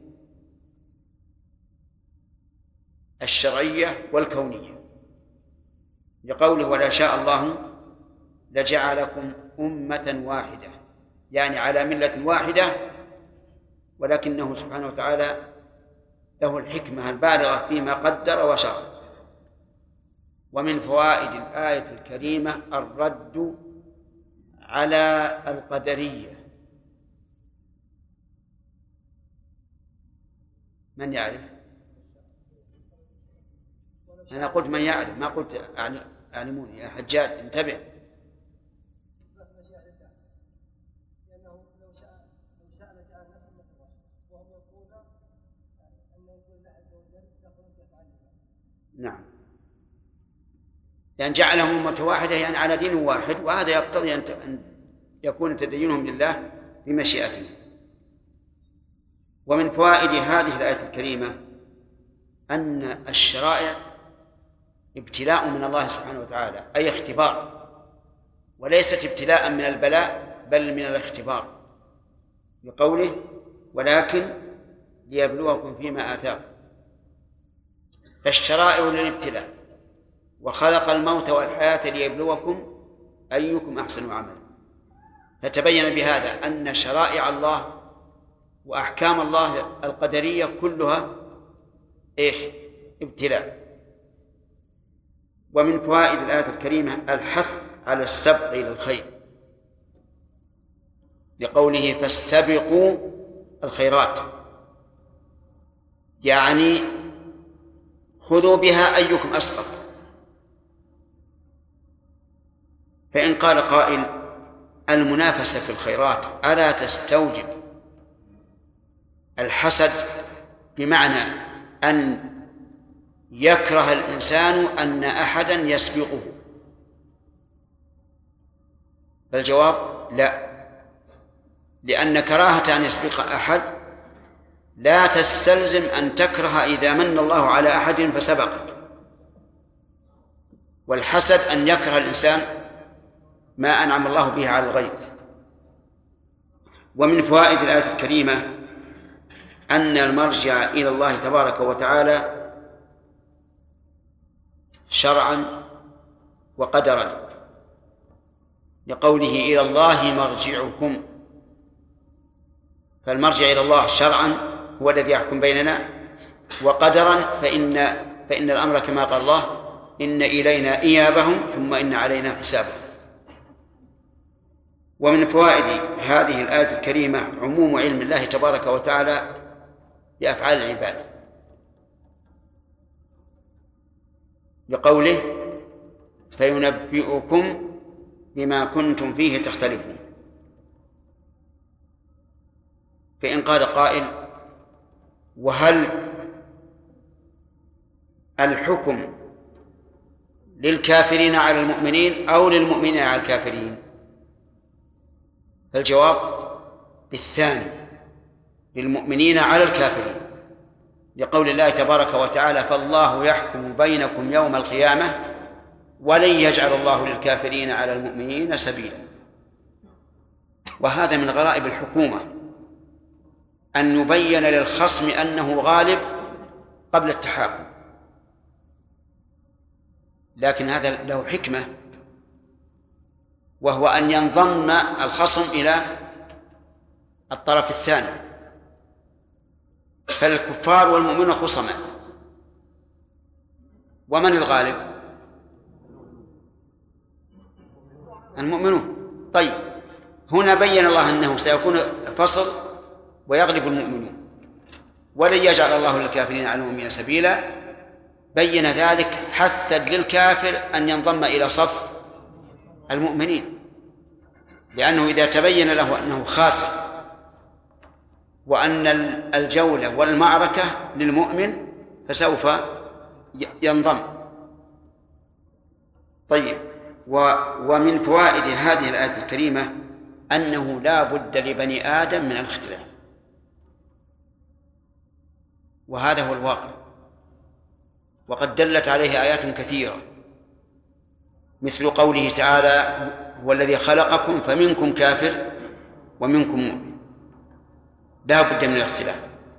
الشرعية والكونية، لقوله ولا شاء الله لجعلكم أمة واحدة، يعني على ملة واحدة، ولكنه سبحانه وتعالى له الحكمة البالغة فيما قدر وشرع. ومن فوائد الآية الكريمة الرد على القدرية. من يعرف؟ أنا قلت من يعلم، ما قلت أعلموني. يا حجاج انتبه. لأنه لو شاء لجعل الناس أمة واحدة، وهم يقولون أن يقول الله عز وجل يخرج يفعل. نعم، لأن جعلهم أمة واحدة يعني على دين واحد، وهذا يقتضي أن يكون تدينهم لله بمشيئته. ومن فوائد هذه الآية الكريمة أن الشرائع ابتلاء من الله سبحانه وتعالى، أي اختبار، وليست ابتلاء من البلاء بل من الاختبار، بقوله ولكن ليبلوكم فيما آتاكم. فالشرائع للابتلاء، وخلق الموت والحياة ليبلوكم أيكم أحسن عملا. فتبين بهذا أن شرائع الله وأحكام الله القدرية كلها ابتلاء. ومن فوائد الآية الكريمة الحث على السبق إلى الخير، لقوله فاستبقوا الخيرات، يعني خذوا بها أيكم أسبق. فإن قال قائل المنافسة في الخيرات ألا تستوجب الحسد، بمعنى أن يكره الإنسان أن أحدا يسبقه؟ فالجواب لا، لأن كراهة أن يسبق أحد لا تستلزم أن تكره إذا من الله على أحد فسبقك. والحسد أن يكره الإنسان ما أنعم الله به على الغير. ومن فوائد الآية الكريمة أن المرجع إلى الله تبارك وتعالى شرعا وقدرا، لقوله إلى الله مرجعكم. فالمرجع إلى الله شرعا هو الذي يحكم بيننا، وقدرا فإن الأمر كما قال الله إن إلينا إيابهم ثم إن علينا حسابهم. ومن فوائد هذه الآية الكريمة عموم علم الله تبارك وتعالى بأفعال العباد، لقوله فينبئكم بما كنتم فيه تختلفون. فإن قال قائل وهل الحكم للكافرين على المؤمنين أو للمؤمنين على الكافرين؟ فالجواب بالثاني، للمؤمنين على الكافرين، لقول الله تبارك وتعالى فالله يحكم بينكم يوم القيامة ولن يجعل الله للكافرين على المؤمنين سبيلا. وهذا من غرائب الحكومة أن يبين للخصم أنه غالب قبل التحاكم، لكن هذا له حكمة، وهو أن ينضم الخصم إلى الطرف الثاني. فالكفار والمؤمنون خصما، ومن الغالب؟ المؤمنون. طيب هنا بين الله أنه سيكون فصل ويغلب المؤمنون، ولن يجعل الله للكافرين على المؤمنين سبيلا. بين ذلك حثا للكافر أن ينضم إلى صف المؤمنين، لأنه إذا تبين له أنه خاسر وأن الجولة والمعركة للمؤمن فسوف ينضم. طيب ومن فوائد هذه الآية الكريمة أنه لا بد لبني آدم من الاختلاف، وهذا هو الواقع، وقد دلت عليه آيات كثيرة، مثل قوله تعالى هو الذي خلقكم فمنكم كافر ومنكم مؤمن. لا بد من الاختلاف،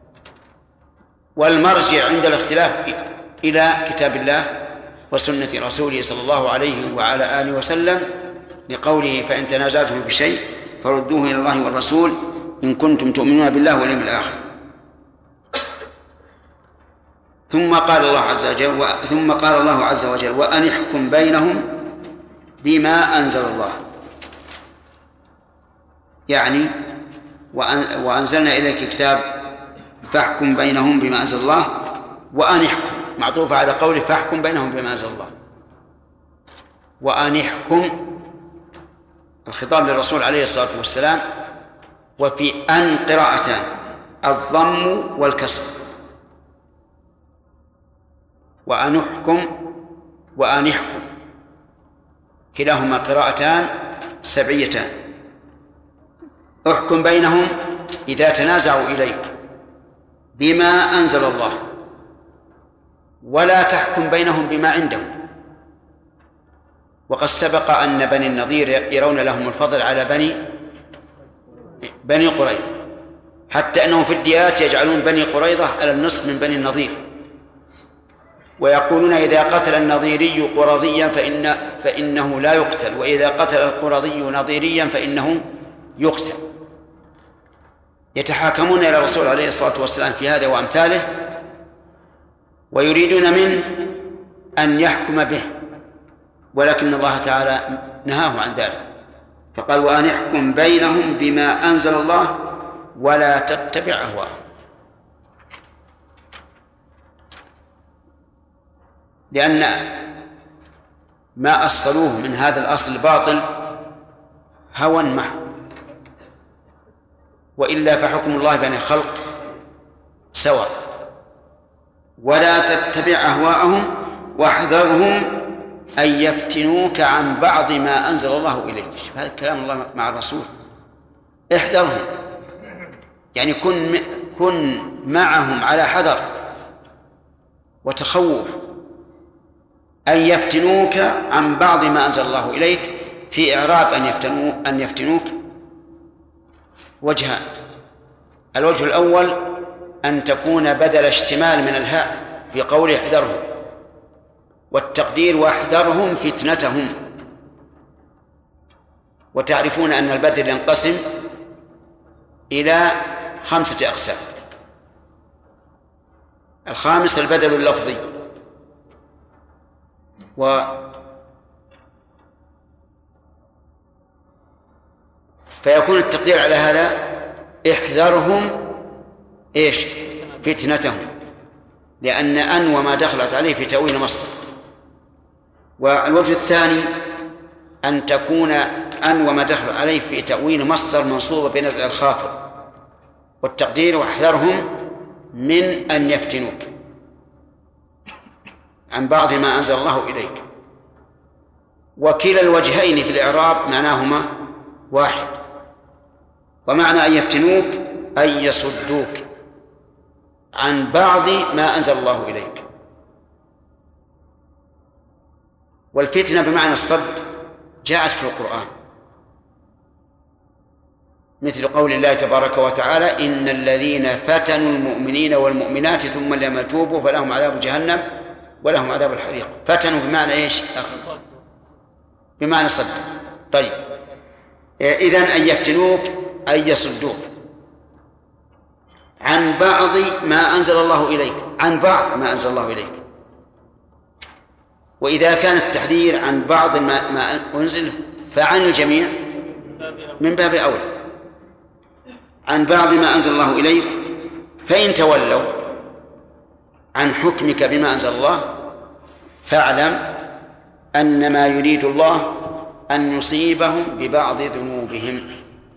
والمرجع عند الاختلاف إلى كتاب الله وسنة رسوله صلى الله عليه وعلى آله وسلم، لقوله فإن تنازعتم بشيء فردوه إلى الله والرسول إن كنتم تؤمنون بالله واليوم الآخر. ثم قال الله عز وجل وأن احكم بينهم بما أنزل الله، يعني وأنزلنا إليك كتاب فاحكم بينهم بما أنزل الله وأن احكم. معطوفة على قوله فاحكم بينهم بما أنزل الله. وأن يحكم الخطاب للرسول عليه الصلاة والسلام. وفي أن قراءتان، الضم والكسر، وأن يحكم وأن يحكم كلاهما قراءتان سبعيتان. احكم بينهم إذا تنازعوا إليك بما أنزل الله، ولا تحكم بينهم بما عندهم. وقد سبق أن بني النضير يرون لهم الفضل على بني قريظة، حتى أنهم في الديات يجعلون بني قريظة على النصف من بني النضير، ويقولون إذا قتل النضيري قرظيا فإنه لا يقتل، وإذا قتل القرظي نضيريا فإنه يقتل. يتحاكمون إلى الرسول عليه الصلاة والسلام في هذا وأمثاله، ويريدون منه أن يحكم به، ولكن الله تعالى نهاه عن ذلك، فقال وأن يحكم بينهم بما أنزل الله ولا تتبع أهواءهم. لأن ما أصلوه من هذا الأصل الباطل هوى محض، وإلا فحكم الله بين الخلق سواء. ولا تتبع أهواءهم واحذرهم أن يفتنوك عن بعض ما أنزل الله إليك. شوف هذا كلام الله مع الرسول، احذرهم، يعني كن معهم على حذر وتخوف أن يفتنوك عن بعض ما أنزل الله إليك. في إعراب أن يفتنوك وجهان: الوجه الأول أن تكون بدل اشتمال من الهاء في قوله احذرهم، والتقدير واحذرهم فتنتهم. وتعرفون أن البدل ينقسم إلى 5 أقسام. الخامس البدل اللفظي، فيكون التقدير على هذا احذرهم فتنتهم، لأن وما دخلت عليه في تأويل مصدر. والوجه الثاني أن تكون وما دخل عليه في تأويل مصدر منصوبة بنزع الخافض، والتقدير واحذرهم من أن يفتنوك عن بعض ما أنزل الله إليك. وكلا الوجهين في الإعراب معناهما واحد، ومعنى أن يفتنوك أن يصدوك عن بعض ما أنزل الله إليك. والفتنة بمعنى الصد جاءت في القرآن، مثل قول الله تبارك وتعالى إن الذين فتنوا المؤمنين والمؤمنات ثم لم يتوبوا فلهم عذاب جهنم ولهم عذاب الحريق. فتنوا بمعنى إيش؟ بمعنى صد. طيب، إذن أن يفتنوك أن يصدوك عن بعض ما أنزل الله إليك، عن بعض ما أنزل الله إليك. وإذا كان التحذير عن بعض ما أنزل فعن الجميع من باب أولى. عن بعض ما أنزل الله إليك، فإن تولوا عن حكمك بما أنزل الله فاعلم أن ما يريد الله أن يصيبهم ببعض ذنوبهم.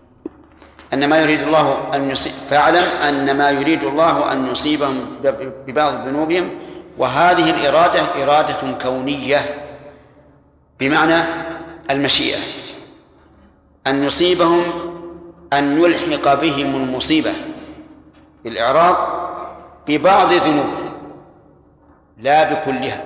فاعلم أن ما يريد الله أن يصيبهم ببعض ذنوبهم. وهذه الإرادة إرادة كونية بمعنى المشيئة، أن يصيبهم، أن يلحق بهم المصيبة بالإعراض ببعض ذنوبهم لا بكلها.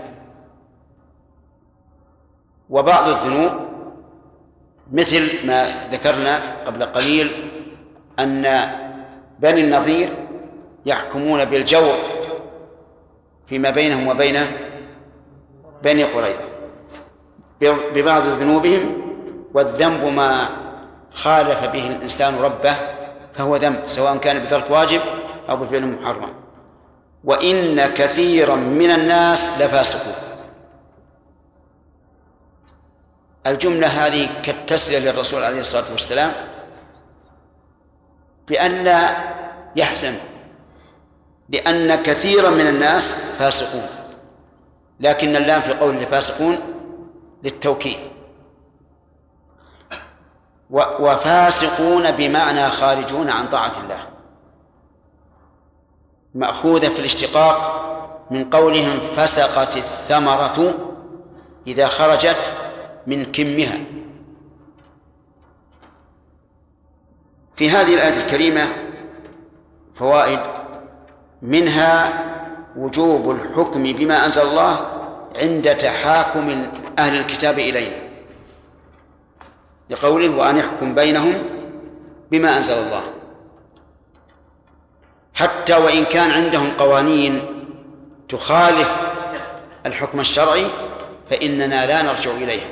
وبعض الذنوب مثل ما ذكرنا قبل قليل أن بني النضير يحكمون بالجور فيما بينهم وبين بني قريظة ببعض ذنوبهم، والذنب ما خالف به الإنسان ربه فهو ذنب، سواء كان بترك واجب أو بفعل محرم. وإن كثيرا من الناس لفاسقون. الجملة هذه كالتسلية للرسول عليه الصلاة والسلام بأن لا يحزن، لأن كثيرا من الناس فاسقون. لكن اللام في قول الفاسقون للتوكيد. وفاسقون بمعنى خارجون عن طاعة الله، مأخوذة في الاشتقاق من قولهم فسقت الثمرة إذا خرجت من كمها. في هذه الآية الكريمة فوائد، منها وجوب الحكم بما أنزل الله عند تحاكم أهل الكتاب إلينا، لقوله وأن يحكم بينهم بما أنزل الله، حتى وإن كان عندهم قوانين تخالف الحكم الشرعي فإننا لا نرجع إليها،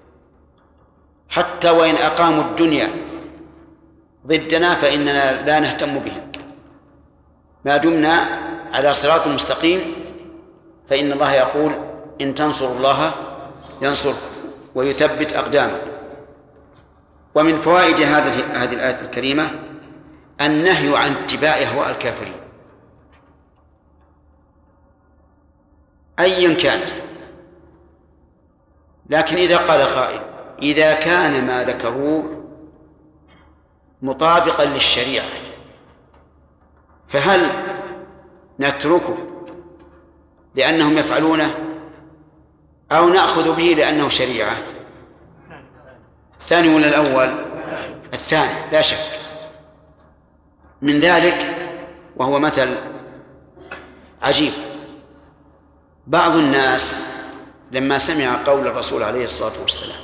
حتى وإن أقاموا الدنيا ضدنا فإننا لا نهتم بهم، ما دمنا على صراط مستقيم، فإن الله يقول إن تنصروا الله ينصركم ويثبت أقدامكم. ومن فوائد هذه الآية الكريمة النهي عن اتباع أهواء الكافرين أيا كانت. لكن إذا قال قائل إذا كان ما ذكروه مطابقا للشريعة فهل نتركه لأنهم يفعلونه أو نأخذ به لأنه شريعة؟ الثاني ولا الأول؟ الثاني لا شك. من ذلك وهو مثل عجيب، بعض الناس لما سمع قول الرسول عليه الصلاة والسلام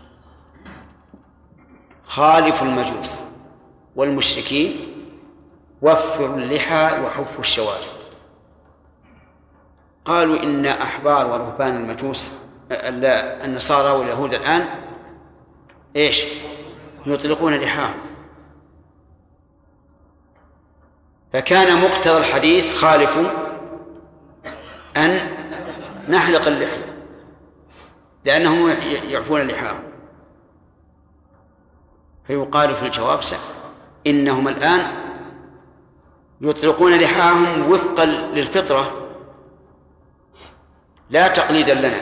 خالفوا المجوس والمشركين وفروا اللحى وحفوا الشوارب، قالوا إن أحبار ورهبان المجوس النصارى واليهود الآن إيش يطلقون لحاهم، فكان مقتضى الحديث خالفوا أن نحلق اللحية لأنهم يعفون لحاهم. فيقال في الجواب إنهم الآن يطلقون لحاهم وفقا للفطرة لا تقليدا لنا،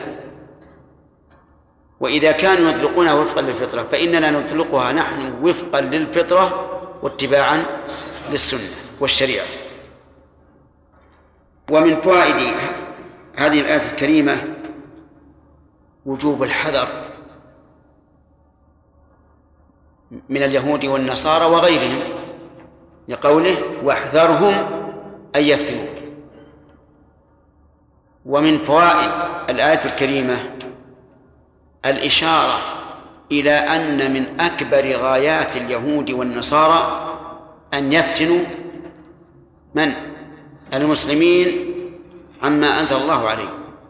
وإذا كانوا يطلقونها وفقا للفطرة فإننا نطلقها نحن وفقا للفطرة واتباعا للسنة والشريعة. ومن فوائد هذه الآية الكريمة وجوب الحذر من اليهود والنصارى وغيرهم، لقوله واحذرهم أن يفتنوك. ومن فوائد الآية الكريمة الإشارة إلى أن من أكبر غايات اليهود والنصارى أن يفتنوا من؟ المسلمين عما أنزل الله عليه.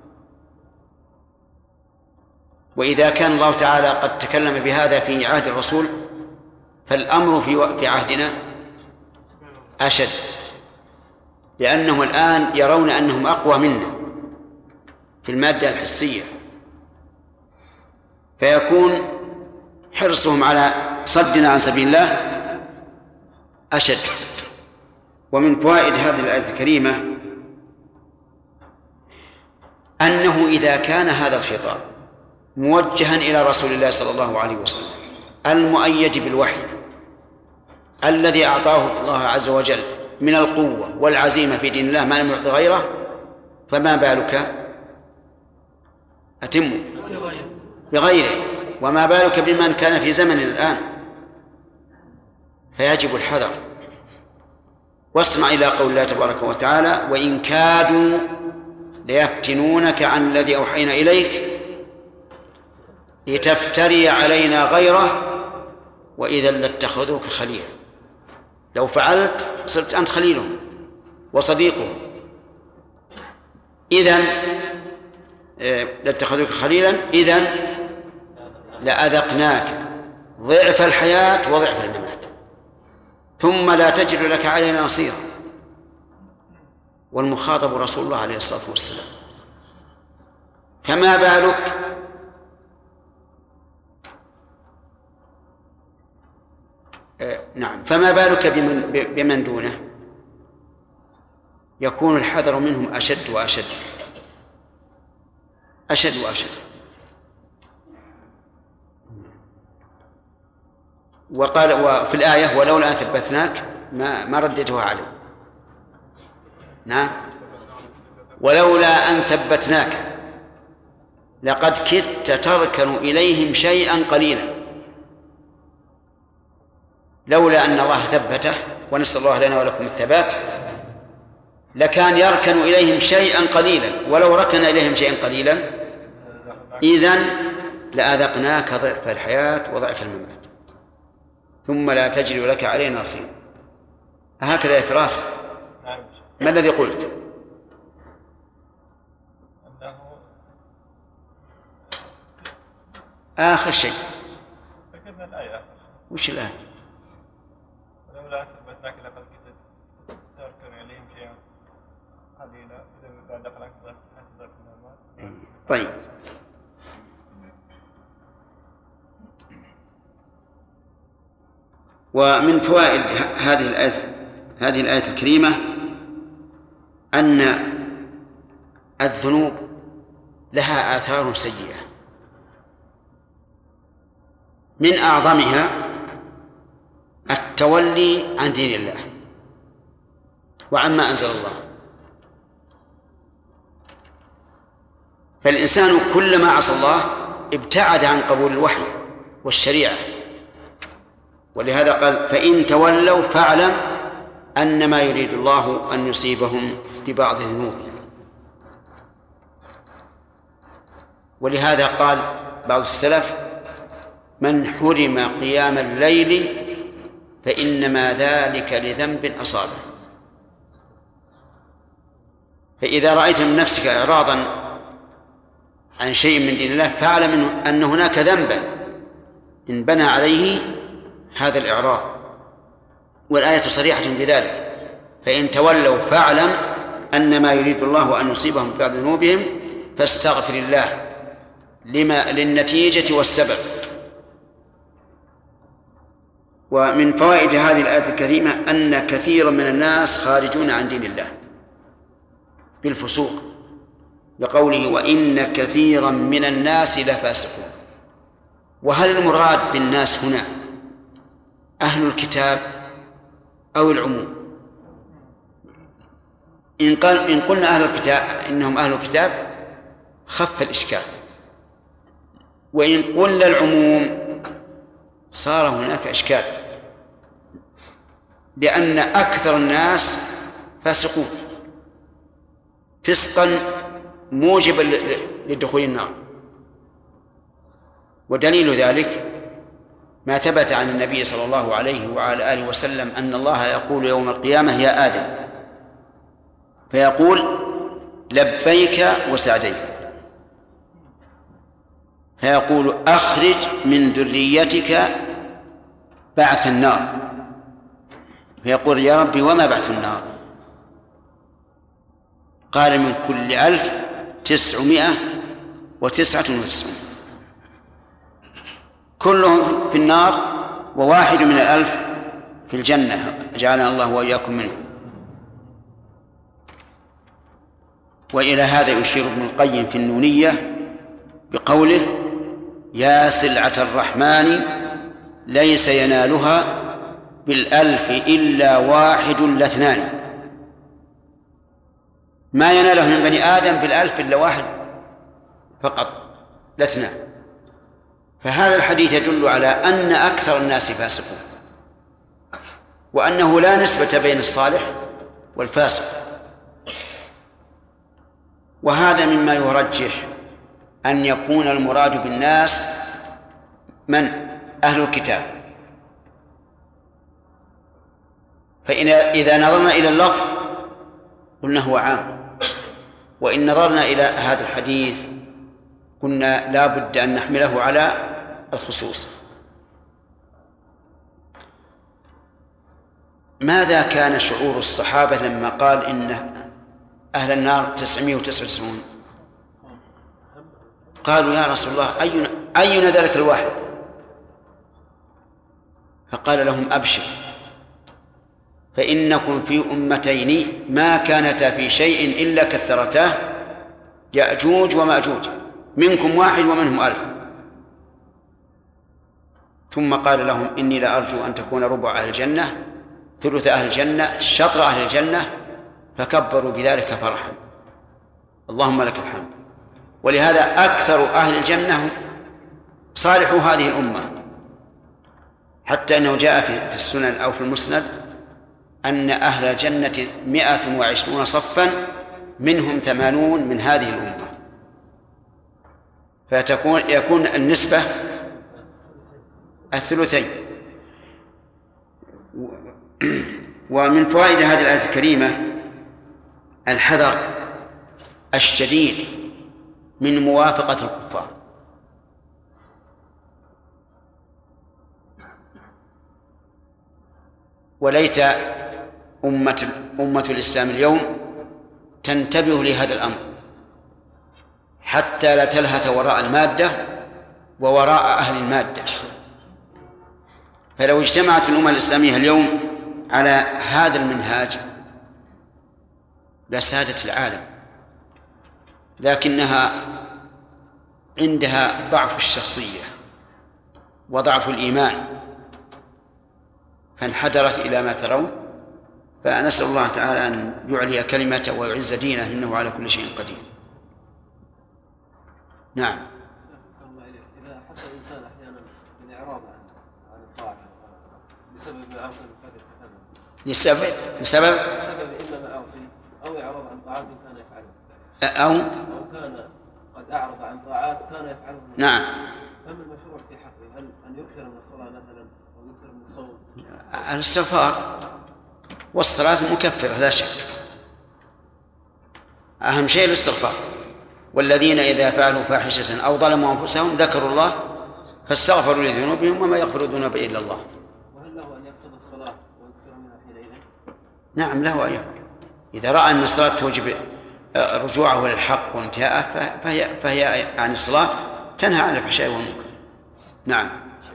وإذا كان الله تعالى قد تكلم بهذا في عهد الرسول فالأمر في عهدنا أشد، لأنهم الآن يرون أنهم أقوى منا في المادة الحسية، فيكون حرصهم على صدنا عن سبيل الله أشد. ومن فوائد هذه الآية الكريمة أنه إذا كان هذا الخطاب موجها إلى رسول الله صلى الله عليه وسلم المؤيد بالوحي الذي أعطاه الله عز وجل من القوة والعزيمة في دين الله ما لم يعط غيره، فما بالك أتم بغيره، وما بالك بمن كان في زمن الآن. فيجب الحذر. واسمع إلى قول الله تبارك وتعالى وإن كادوا ليفتنونك عن الذي أوحينا إليك لتفتري علينا غيره وإذا لاتخذوك خليلا. لو فعلت صرت أنت خليلهم وصديقهم، إذن لاتخذوك خليلا إذن لأذقناك ضعف الحياة وضعف الممات ثم لا تجد لك علينا نصيرا. والمخاطب رسول الله عليه الصلاة والسلام، فما بالك فما بالك بمن دونه؟ يكون الحذر منهم أشد وأشد. أشد وأشد. وقال وفي الآية ولولا أن ثبتناك ما رددتها عليه. نعم ولولا أن ثبتناك لقد كدت تركن إليهم شيئا قليلا. لولا أن الله ثبته ونسأل الله لنا ولكم الثبات لكان يركن إليهم شيئا قليلا، ولو ركن إليهم شيئا قليلا إذن لأذقناك ضعف الحياة وضعف الممات ثم لا تجد لك علينا نصير. هكذا يا فراس ما الذي قلت؟ آخر شيء فكرنا الآية آخر. وش الآية؟ ولولا ثبتناك لقد كنت تركن إليهم شيئا قليلا إذا دخلك ضعف الممات. طيب ومن فوائد هذه الآية الكريمة أن الذنوب لها آثار سيئة، من أعظمها التولي عن دين الله وعما أنزل الله. فالإنسان كلما عصى الله ابتعد عن قبول الوحي والشريعة، ولهذا قال فإن تولوا فاعلم أنما يريد الله أن يصيبهم ببعض ذنوبهم. ولهذا قال بعض السلف من حرم قيام الليل فإنما ذلك لذنب أصابه. فإذا رأيت من نفسك إعراضا عن شيء من دين الله فاعلم أن هناك ذنبا إن بنى عليه هذا الإعراض، والآية صريحة بذلك. فإن تولوا فاعلم أنما يريد الله أن يصيبهم ببعض ذنوبهم فاستغفر الله للنتيجة والسبب. ومن فوائد هذه الآية الكريمة أن كثيرا من الناس خارجون عن دين الله بالفسوق، لقوله وإن كثيرا من الناس لفاسقون. وهل المراد بالناس هنا أهل الكتاب أو العموم؟ إن قلنا أهل الكتاب إنهم أهل الكتاب خف الإشكال، وإن قلنا العموم صار هناك إشكال، لأن أكثر الناس فاسقون فسقا موجبا لدخول النار. ودليل ذلك ما ثبت عن النبي صلى الله عليه وعلى آله وسلم أن الله يقول يوم القيامة يا آدم، فيقول لبيك وسعديك، فيقول أخرج من ذريتك بعث النار، فيقول يا ربي وما بعث النار؟ قال من كل 1999 كلهم في النار وواحد من 1000 في الجنة، جعلنا الله وإياكم منه. وإلى هذا يشير ابن القيم في النونية بقوله يا سلعة الرحمن ليس ينالها بال1000 إلا واحد لاثنان، ما يناله من بني آدم بال1000 إلا واحد فقط لاثنان. فهذا الحديث يدل على أن أكثر الناس فاسقون، وأنه لا نسبة بين الصالح والفاسق. وهذا مما يرجح أن يكون المراد بالناس من؟ أهل الكتاب. فإذا نظرنا إلى اللفظ قلنا هو عام، وإن نظرنا إلى هذا الحديث قلنا لا بد أن نحمله على الخصوص. ماذا كان شعور الصحابة لما قال إن أهل النار 999؟ قالوا يا رسول الله أينا ذلك الواحد؟ فقال لهم أبشر فإنكم في أمتين ما كانتا في شيء إلا كثرتاه، يأجوج ومأجوج. منكم 1 ومنهم 1000. ثم قال لهم إني لأرجو أن تكون ربع أهل الجنة، ثلث أهل الجنة، شطر أهل الجنة، فكبروا بذلك فرحا. اللهم لك الحمد. ولهذا أكثر أهل الجنة صالحوا هذه الأمة، حتى أنه جاء في السنن أو في المسند أن أهل الجنة 120 صفا منهم 80 من هذه الأمة، فيكون النسبة الثلثين. ومن فوائد هذه الآية الكريمة الحذر الشديد من موافقة الكفار. وليت أمة الإسلام اليوم تنتبه لهذا الأمر حتى لا تلهث وراء المادة ووراء أهل المادة. فلو اجتمعت الأمة الإسلامية اليوم على هذا المنهاج لسادت العالم، لكنها عندها ضعف الشخصية وضعف الإيمان فانحدرت إلى ما ترون. فنسأل الله تعالى أن يعلي كلمته ويعز دينه، إنه على كل شيء قدير. نعم. إذا حصل الإنسان أحيانا من إعراض عن الطاعة بسبب معاصي بسبب إما معاصي أو إعراض عن طاعات كان يفعلها أو كان قد أعرض عن طاعات كان يفعلها. نعم. فما المشروع في حقه؟ هل أن يكثر من الصلاة مثلا أو يكثر من الصوم؟ الاستغفار والصلاة مكفرة لا شك، أهم شيء الاستغفار. والذين إذا فعلوا فاحشة أو ظلموا أنفسهم ذكروا الله فاستغفروا لذنوبهم وما يغفر الذنوب إلا الله. وهل له أن يقصد الصلاة ويكثر منها حينئذ؟ نعم له أن يفعل. إذا رأى أن الصلاة توجب رجوعه للحق وانتهاءه فهي عن الصلاة تنهى عن الفحشاء والمنكر. نعم.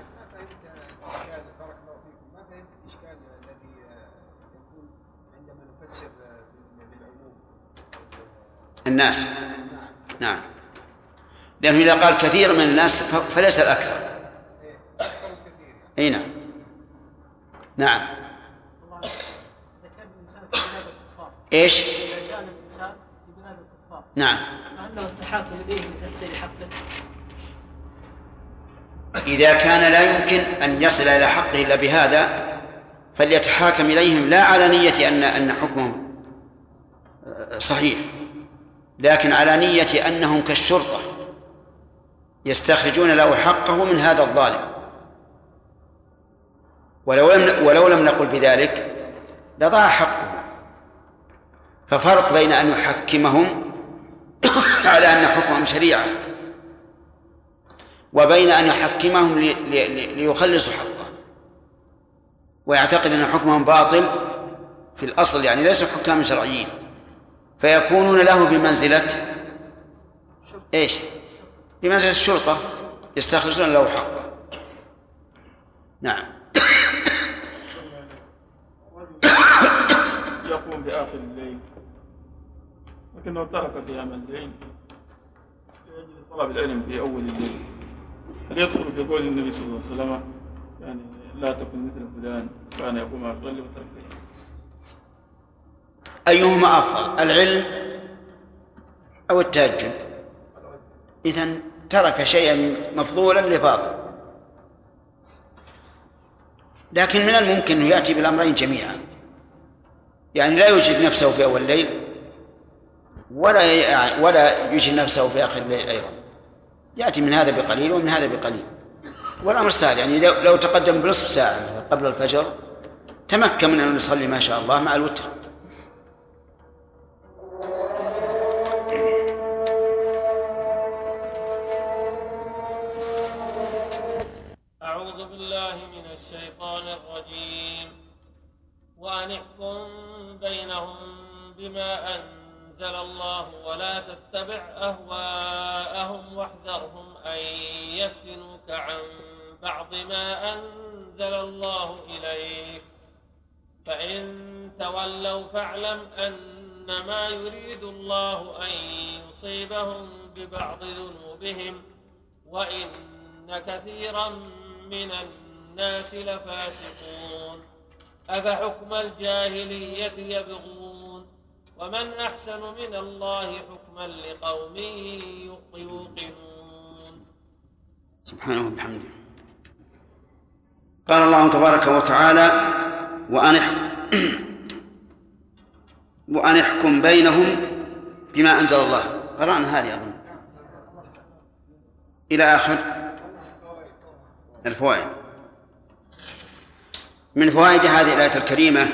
ما فهمت الإشكال الذي يكون عندما نفسر بالعموم الناس. نعم، لأنه إذا قال كثير من الناس فليس الأكثر. أي نعم. نعم. إذا كان الإنسان في بلاد الكفار. إيش؟ إذا كان الإنسان في بلاد الكفار. نعم. فأنه التحاكم إليه لتفسير حقه. إذا كان لا يمكن أن يصل إلى حقه إلا بهذا فليتحاكم إليهم لا على نية أن حكمهم صحيح، لكن على نية أنهم كالشرطة يستخرجون له حقه من هذا الظالم. ولو لم نقل بذلك لضاع حقه. ففرق بين أن يحكمهم على أن حكمهم شريعة وبين أن يحكمهم ليخلصوا حقه ويعتقد أن حكمهم باطل في الأصل، يعني ليسوا حكام شرعيين، فيكونون له بمنزلة إيش؟ بمنزلة الشرطة يستخلصون له حقه. نعم. يقوم بآخر الليل لكنه ترك قيام الليل لأجل طلب العلم في أول الليل، هل يدخل في قول النبي صلى الله عليه وسلم يعني لا تكن مثل فلان كان يقوم يصلي وترك العلم؟ أيهما أفضل، العلم أو التهجد؟ إذن ترك شيئا مفضولا لفاضل. لكن من الممكن أن يأتي بالأمرين جميعا، يعني لا يجهد نفسه في أول الليل ولا يجهد نفسه في آخر الليل أيضا، يأتي من هذا بقليل ومن هذا بقليل، والأمر سهل. يعني لو تقدم بنصف ساعة قبل الفجر تمكن من أن يصلي ما شاء الله مع الوتر. أعوذ بالله من الشيطان الرجيم. وأن احكم بينهم بما أنزل الله ولا تتبع أهواءهم واحذرهم أن يفتنوك عن بعض ما أنزل الله إليك فإن تولوا فاعلم أنما يريد الله أن يصيبهم ببعض ذنوبهم وإن كثيرا من الناس لفاسقون أفحكم الجاهلية يبغون ومن أحسن من الله حكما لقوم يوقنون. سبحانه وبحمده. قال الله تبارك وتعالى وأن احكم بينهم بما أنزل الله. قرأنا هذه أظن إلى آخر الفوائد. من فوائد هذه الآية الكريمة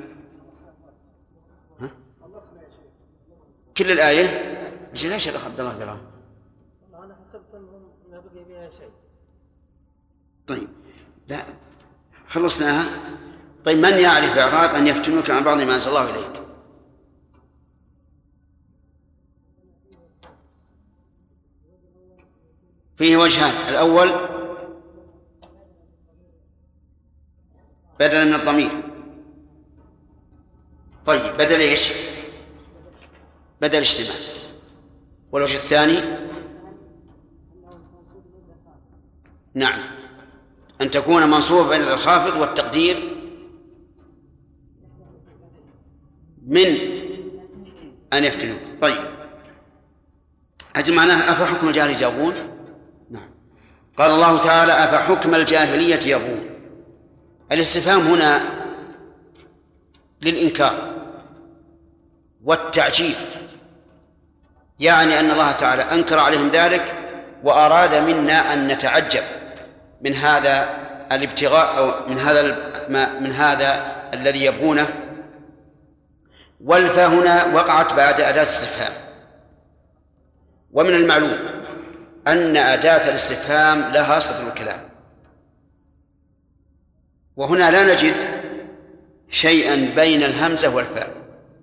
كل الآية ليش الأخ عبد الله قرأ؟ أنا حسبت أنهم ما بقي بها شيء. طيب لا خلصناها. طيب من يعرف إعراب أن يفتنوك عن بعض ما أنزل الله إليك؟ فيه وجهان. الأول بدلا من الضمير. طيب بدل إيش؟ بدل اجتماع. والوجه الثاني نعم أن تكون منصوبة بين الخافض والتقدير من أن يفتنوك. طيب أجمعناها أفحكم الجاهلية يبغون. نعم. قال الله تعالى أفحكم الجاهلية يبغون. الاستفهام هنا للإنكار والتعجيل، يعني أن الله تعالى أنكر عليهم ذلك وأراد منا أن نتعجب من هذا الابتغاء أو من هذا الذي يبغونه. والفاء هنا وقعت بعد أداة الاستفهام، ومن المعلوم أن أداة الاستفهام لها صدر الكلام، وهنا لا نجد شيئا بين الهمزة والفاء،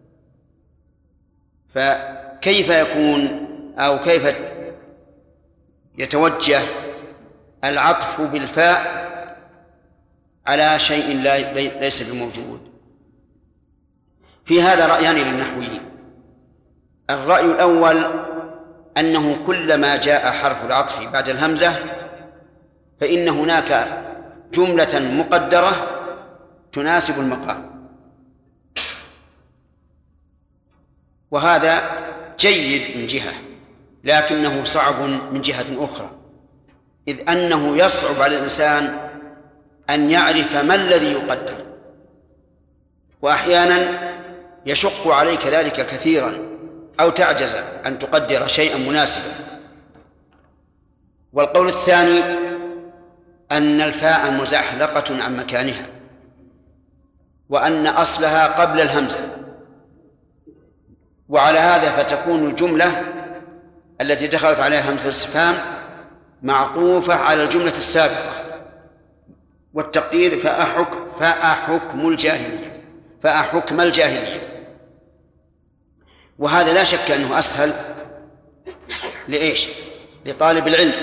فكيف يكون أو كيف يتوجه العطف بالفاء على شيء ليس بموجود؟ في هذا رأيان للنحويين. الرأي الأول أنه كلما جاء حرف العطف بعد الهمزة فإن هناك جملة مقدرة تناسب المقام، وهذا جيد من جهة، لكنه صعب من جهة أخرى، إذ أنه يصعب على الإنسان أن يعرف ما الذي يقدر، وأحيانا يشق عليك ذلك كثيرا أو تعجز أن تقدر شيئا مناسبا. والقول الثاني أن الفاء مزحلقة عن مكانها، وأن أصلها قبل الهمزة، وعلى هذا فتكون الجملة التي دخلت عليها همزة الاستفهام معطوفة على الجملة السابقة، والتقدير فأحكم الجاهلية. وهذا لا شك أنه أسهل لإيش؟ لطالب العلم،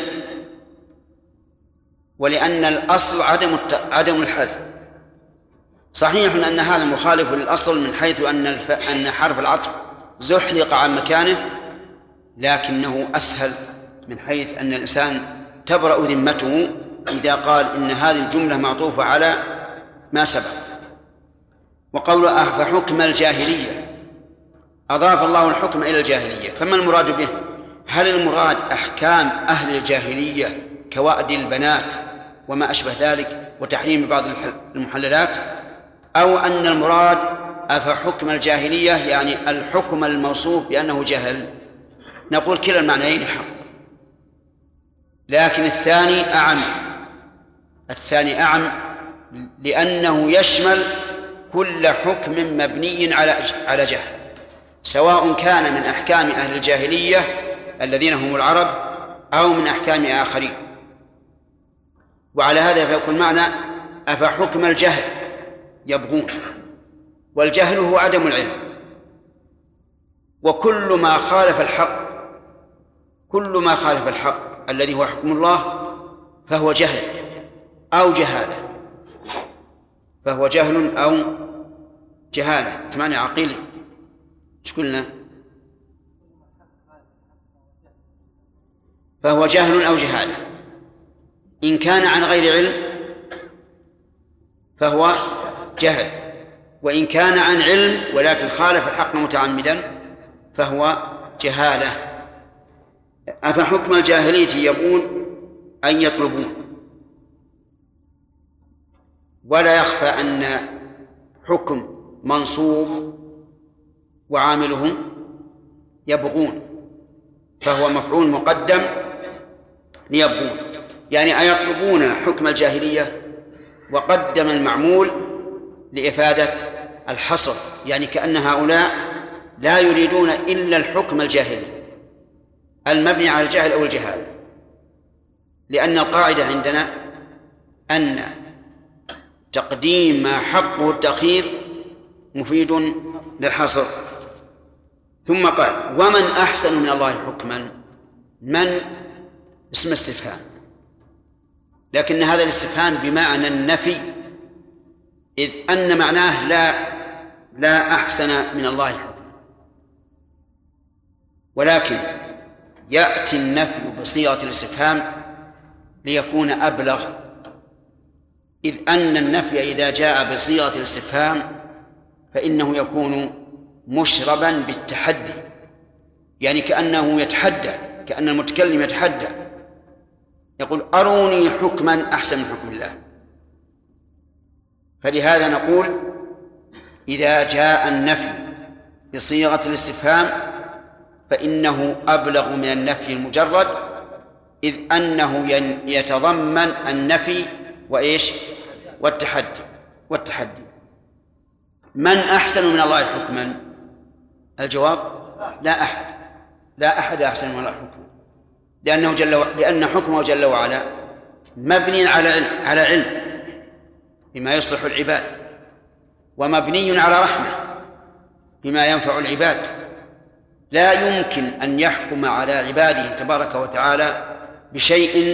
ولأن الأصل عدم الحذف. صحيح أن هذا مخالف للأصل من حيث أن حرف العطف زحلق عن مكانه، لكنه أسهل من حيث أن الإنسان تبرأ ذمته إذا قال إن هذه الجملة معطوفة على ما سبق. وقول أفحكم الجاهلية أضاف الله الحكم إلى الجاهلية، فما المراد به؟ هل المراد أحكام أهل الجاهلية كوأد البنات وما أشبه ذلك وتحريم بعض المحللات، أو أن المراد أفحكم الجاهلية يعني الحكم الموصوف بأنه جهل؟ نقول كلا المعنيين حق، لكن الثاني أعم لأنه يشمل كل حكم مبني على جهل، سواء كان من أحكام أهل الجاهلية الذين هم العرب أو من أحكام آخرين. وعلى هذا فيكون معنى أفحكم الجهل يبغون، والجهل هو عدم العلم، وكل ما خالف الحق الذي هو حكم الله فهو جهل أو جهالة، فهو جهل أو جهالة. تماني عقيل ايش قلنا؟ فهو جهل أو جهالة. إن كان عن غير علم فهو جهل، وإن كان عن علم ولكن خالف الحق متعمدا فهو جهالة. أفحكم الجاهلية يبغون أن يطلبون؟ ولا يخفى أن حكم منصوب وعامله يبغون، فهو مفعول مقدم ليبغون، يعني أيطلبون حكم الجاهلية، وقدم المعمول لإفادة الحصر، يعني كأن هؤلاء لا يريدون إلا الحكم الجاهلي المبني على الجهل أو الجهالة، لأن القاعدة عندنا أن تقديم ما حقه التأخير مفيد للحصر. ثم قال ومن أحسن من الله حكما. من اسم استفهام، لكن هذا الاستفهام بمعنى النفي، إذ أن معناه لا أحسن من الله حكما، ولكن يأتي النفي بصيغة الاستفهام ليكون أبلغ، إذ أن النفي إذا جاء بصيغة الاستفهام فإنه يكون مشربا بالتحدي، يعني كأنه يتحدى، كأن المتكلم يتحدى يقول أروني حكما أحسن من حكم الله. فلهذا نقول إذا جاء النفي بصيغة الاستفهام فإنه أبلغ من النفي المجرد، إذ أنه يتضمن النفي وإيش والتحدي. من أحسن من الله حكما؟ الجواب لا أحد أحسن من الله حكما، لأن حكمه جل وعلا مبني على علم بما يصلح العباد، ومبني على رحمة بما ينفع العباد. لا يمكن أن يحكم على عباده تبارك وتعالى بشيء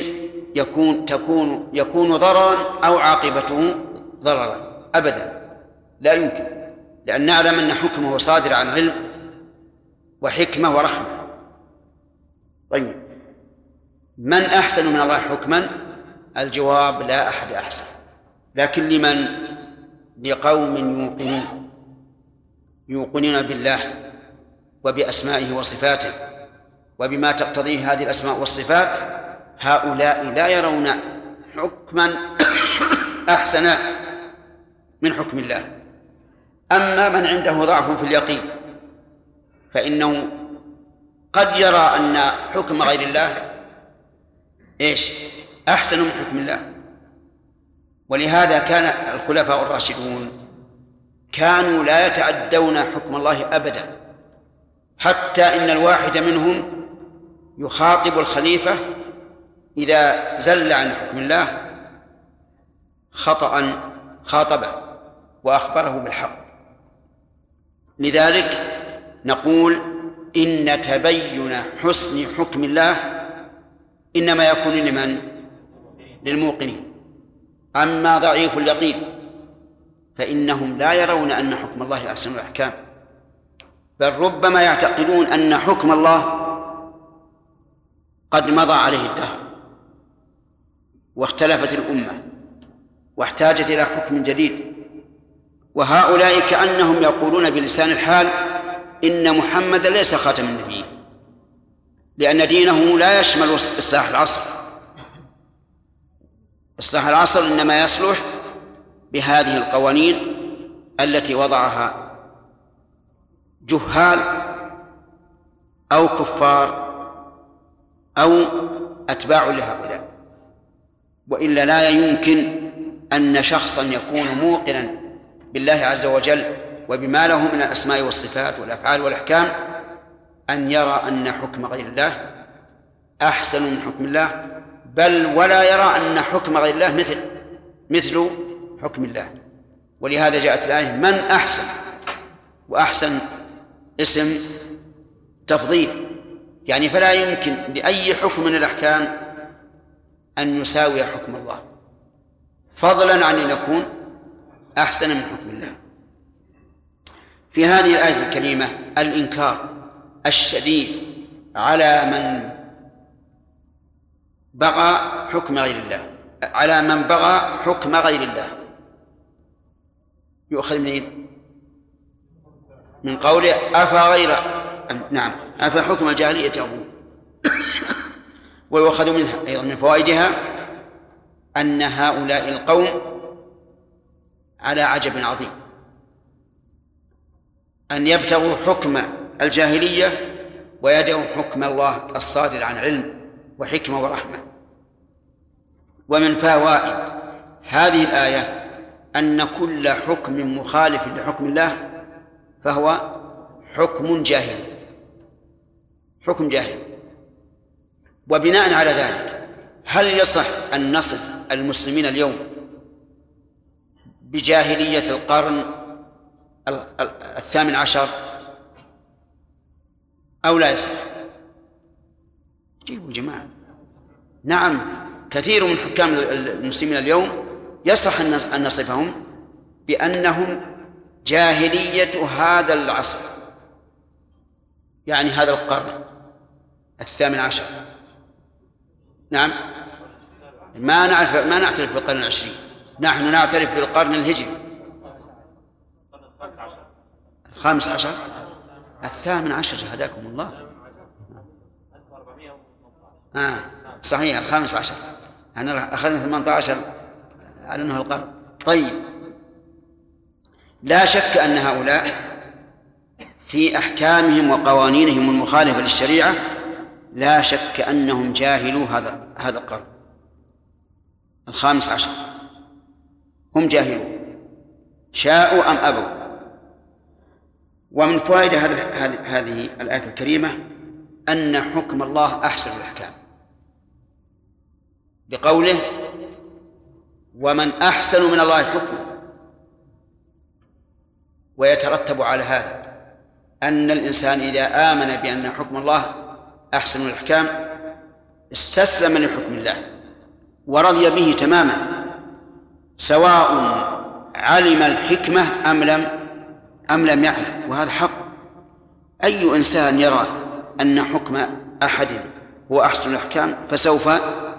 يكون ضررا أو عاقبته ضررا أبدا، لا يمكن، لأن نعلم أن حكمه صادر عن علم وحكمة ورحمة. طيب من أحسن من الله حكما؟ الجواب لا أحد أحسن، لكن لمن؟ لقوم يوقنون بالله وبأسمائه وصفاته وبما تقتضيه هذه الأسماء والصفات، هؤلاء لا يرون حكما أحسن من حكم الله. أما من عنده ضعف في اليقين فإنه قد يرى أن حكم غير الله أحسن من حكم الله. ولهذا كان الخلفاء الراشدون كانوا لا يتعدون حكم الله أبدا، حتى إن الواحد منهم يخاطب الخليفة إذا زل عن حكم الله خطأ خاطبه وأخبره بالحق. لذلك نقول إن تبين حسن حكم الله إنما يكون لمن؟ للموقنين. أما ضعيف اليقين فإنهم لا يرون أن حكم الله أحسن الأحكام، بل ربما يعتقدون أن حكم الله قد مضى عليه الدهر واختلفت الأمة واحتاجت إلى حكم جديد، وهؤلاء كأنهم يقولون بلسان الحال إن محمد ليس خاتم النبيين، لأن دينه لا يشمل إصلاح العصر. إصلاح العصر إنما يصلح بهذه القوانين التي وضعها جهال أو كفار أو أتباع لهؤلاء، وإلا لا يمكن أن شخصا يكون موقنا بالله عز وجل وبما له من الأسماء والصفات والأفعال والأحكام أن يرى أن حكم غير الله أحسن من حكم الله، بل ولا يرى أن حكم غير الله مثل حكم الله. ولهذا جاءت الآية من أحسن، وأحسن اسم تفضيل، يعني فلا يمكن لأي حكم من الأحكام أن يساوي حكم الله، فضلا عن أن يكون أحسن من حكم الله. في هذه الآية الكريمة الإنكار الشديد على من بغى حكم غير الله، على من بغى حكم غير الله، يؤخذ منين؟ من قوله أفحكم الجاهلية يبغون. ويؤخذ منها أيضا من فوائدها أن هؤلاء القوم على عجب عظيم، أن يبتغوا حكم الجاهلية ويدعوا حكم الله الصادر عن علم وحكمة ورحمة. ومن فوائد هذه الآية أن كل حكم مخالف لحكم الله فهو حكم جاهلي، حكم جاهلي. وبناء على ذلك هل يصح أن نصف المسلمين اليوم بجاهلية القرن 18 أو لا يصح؟ جيبوا جماعة. نعم، كثير من حكام المسلمين اليوم يصح أن نصفهم بأنهم جاهلية هذا العصر، يعني هذا القرن 18. نعم، ما نعترف بالقرن 20، نحن نعترف بالقرن الهجري 15 18. هداكم الله. صحيح 15، أنا أخذنا 18 على أنه القرن. طيب، لا شك أن هؤلاء في أحكامهم وقوانينهم المخالفة للشريعة لا شك أنهم جاهلوا هذا القرن 15، هم جاهلون شاءوا أم أبوا. ومن فوائد هذه الآية الكريمة أن حكم الله أحسن الأحكام، بقوله ومن أحسن من الله حكما. ويترتب على هذا أن الإنسان إذا آمن بأن حكم الله أحسن الأحكام استسلم لحكم الله ورضي به تماما، سواء علم الحكمة أم لم يعلم. وهذا حق. أي إنسان يرى أن حكم أحد هو أحسن الأحكام فسوف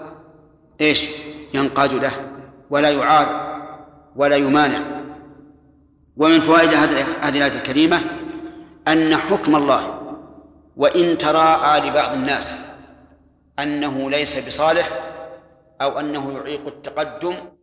ينقاد له ولا يعارض ولا يمانع. ومن فوائد هذه الآية الكريمة أن حكم الله وإن تراءى لبعض الناس أنه ليس بصالح أو أنه يعيق التقدم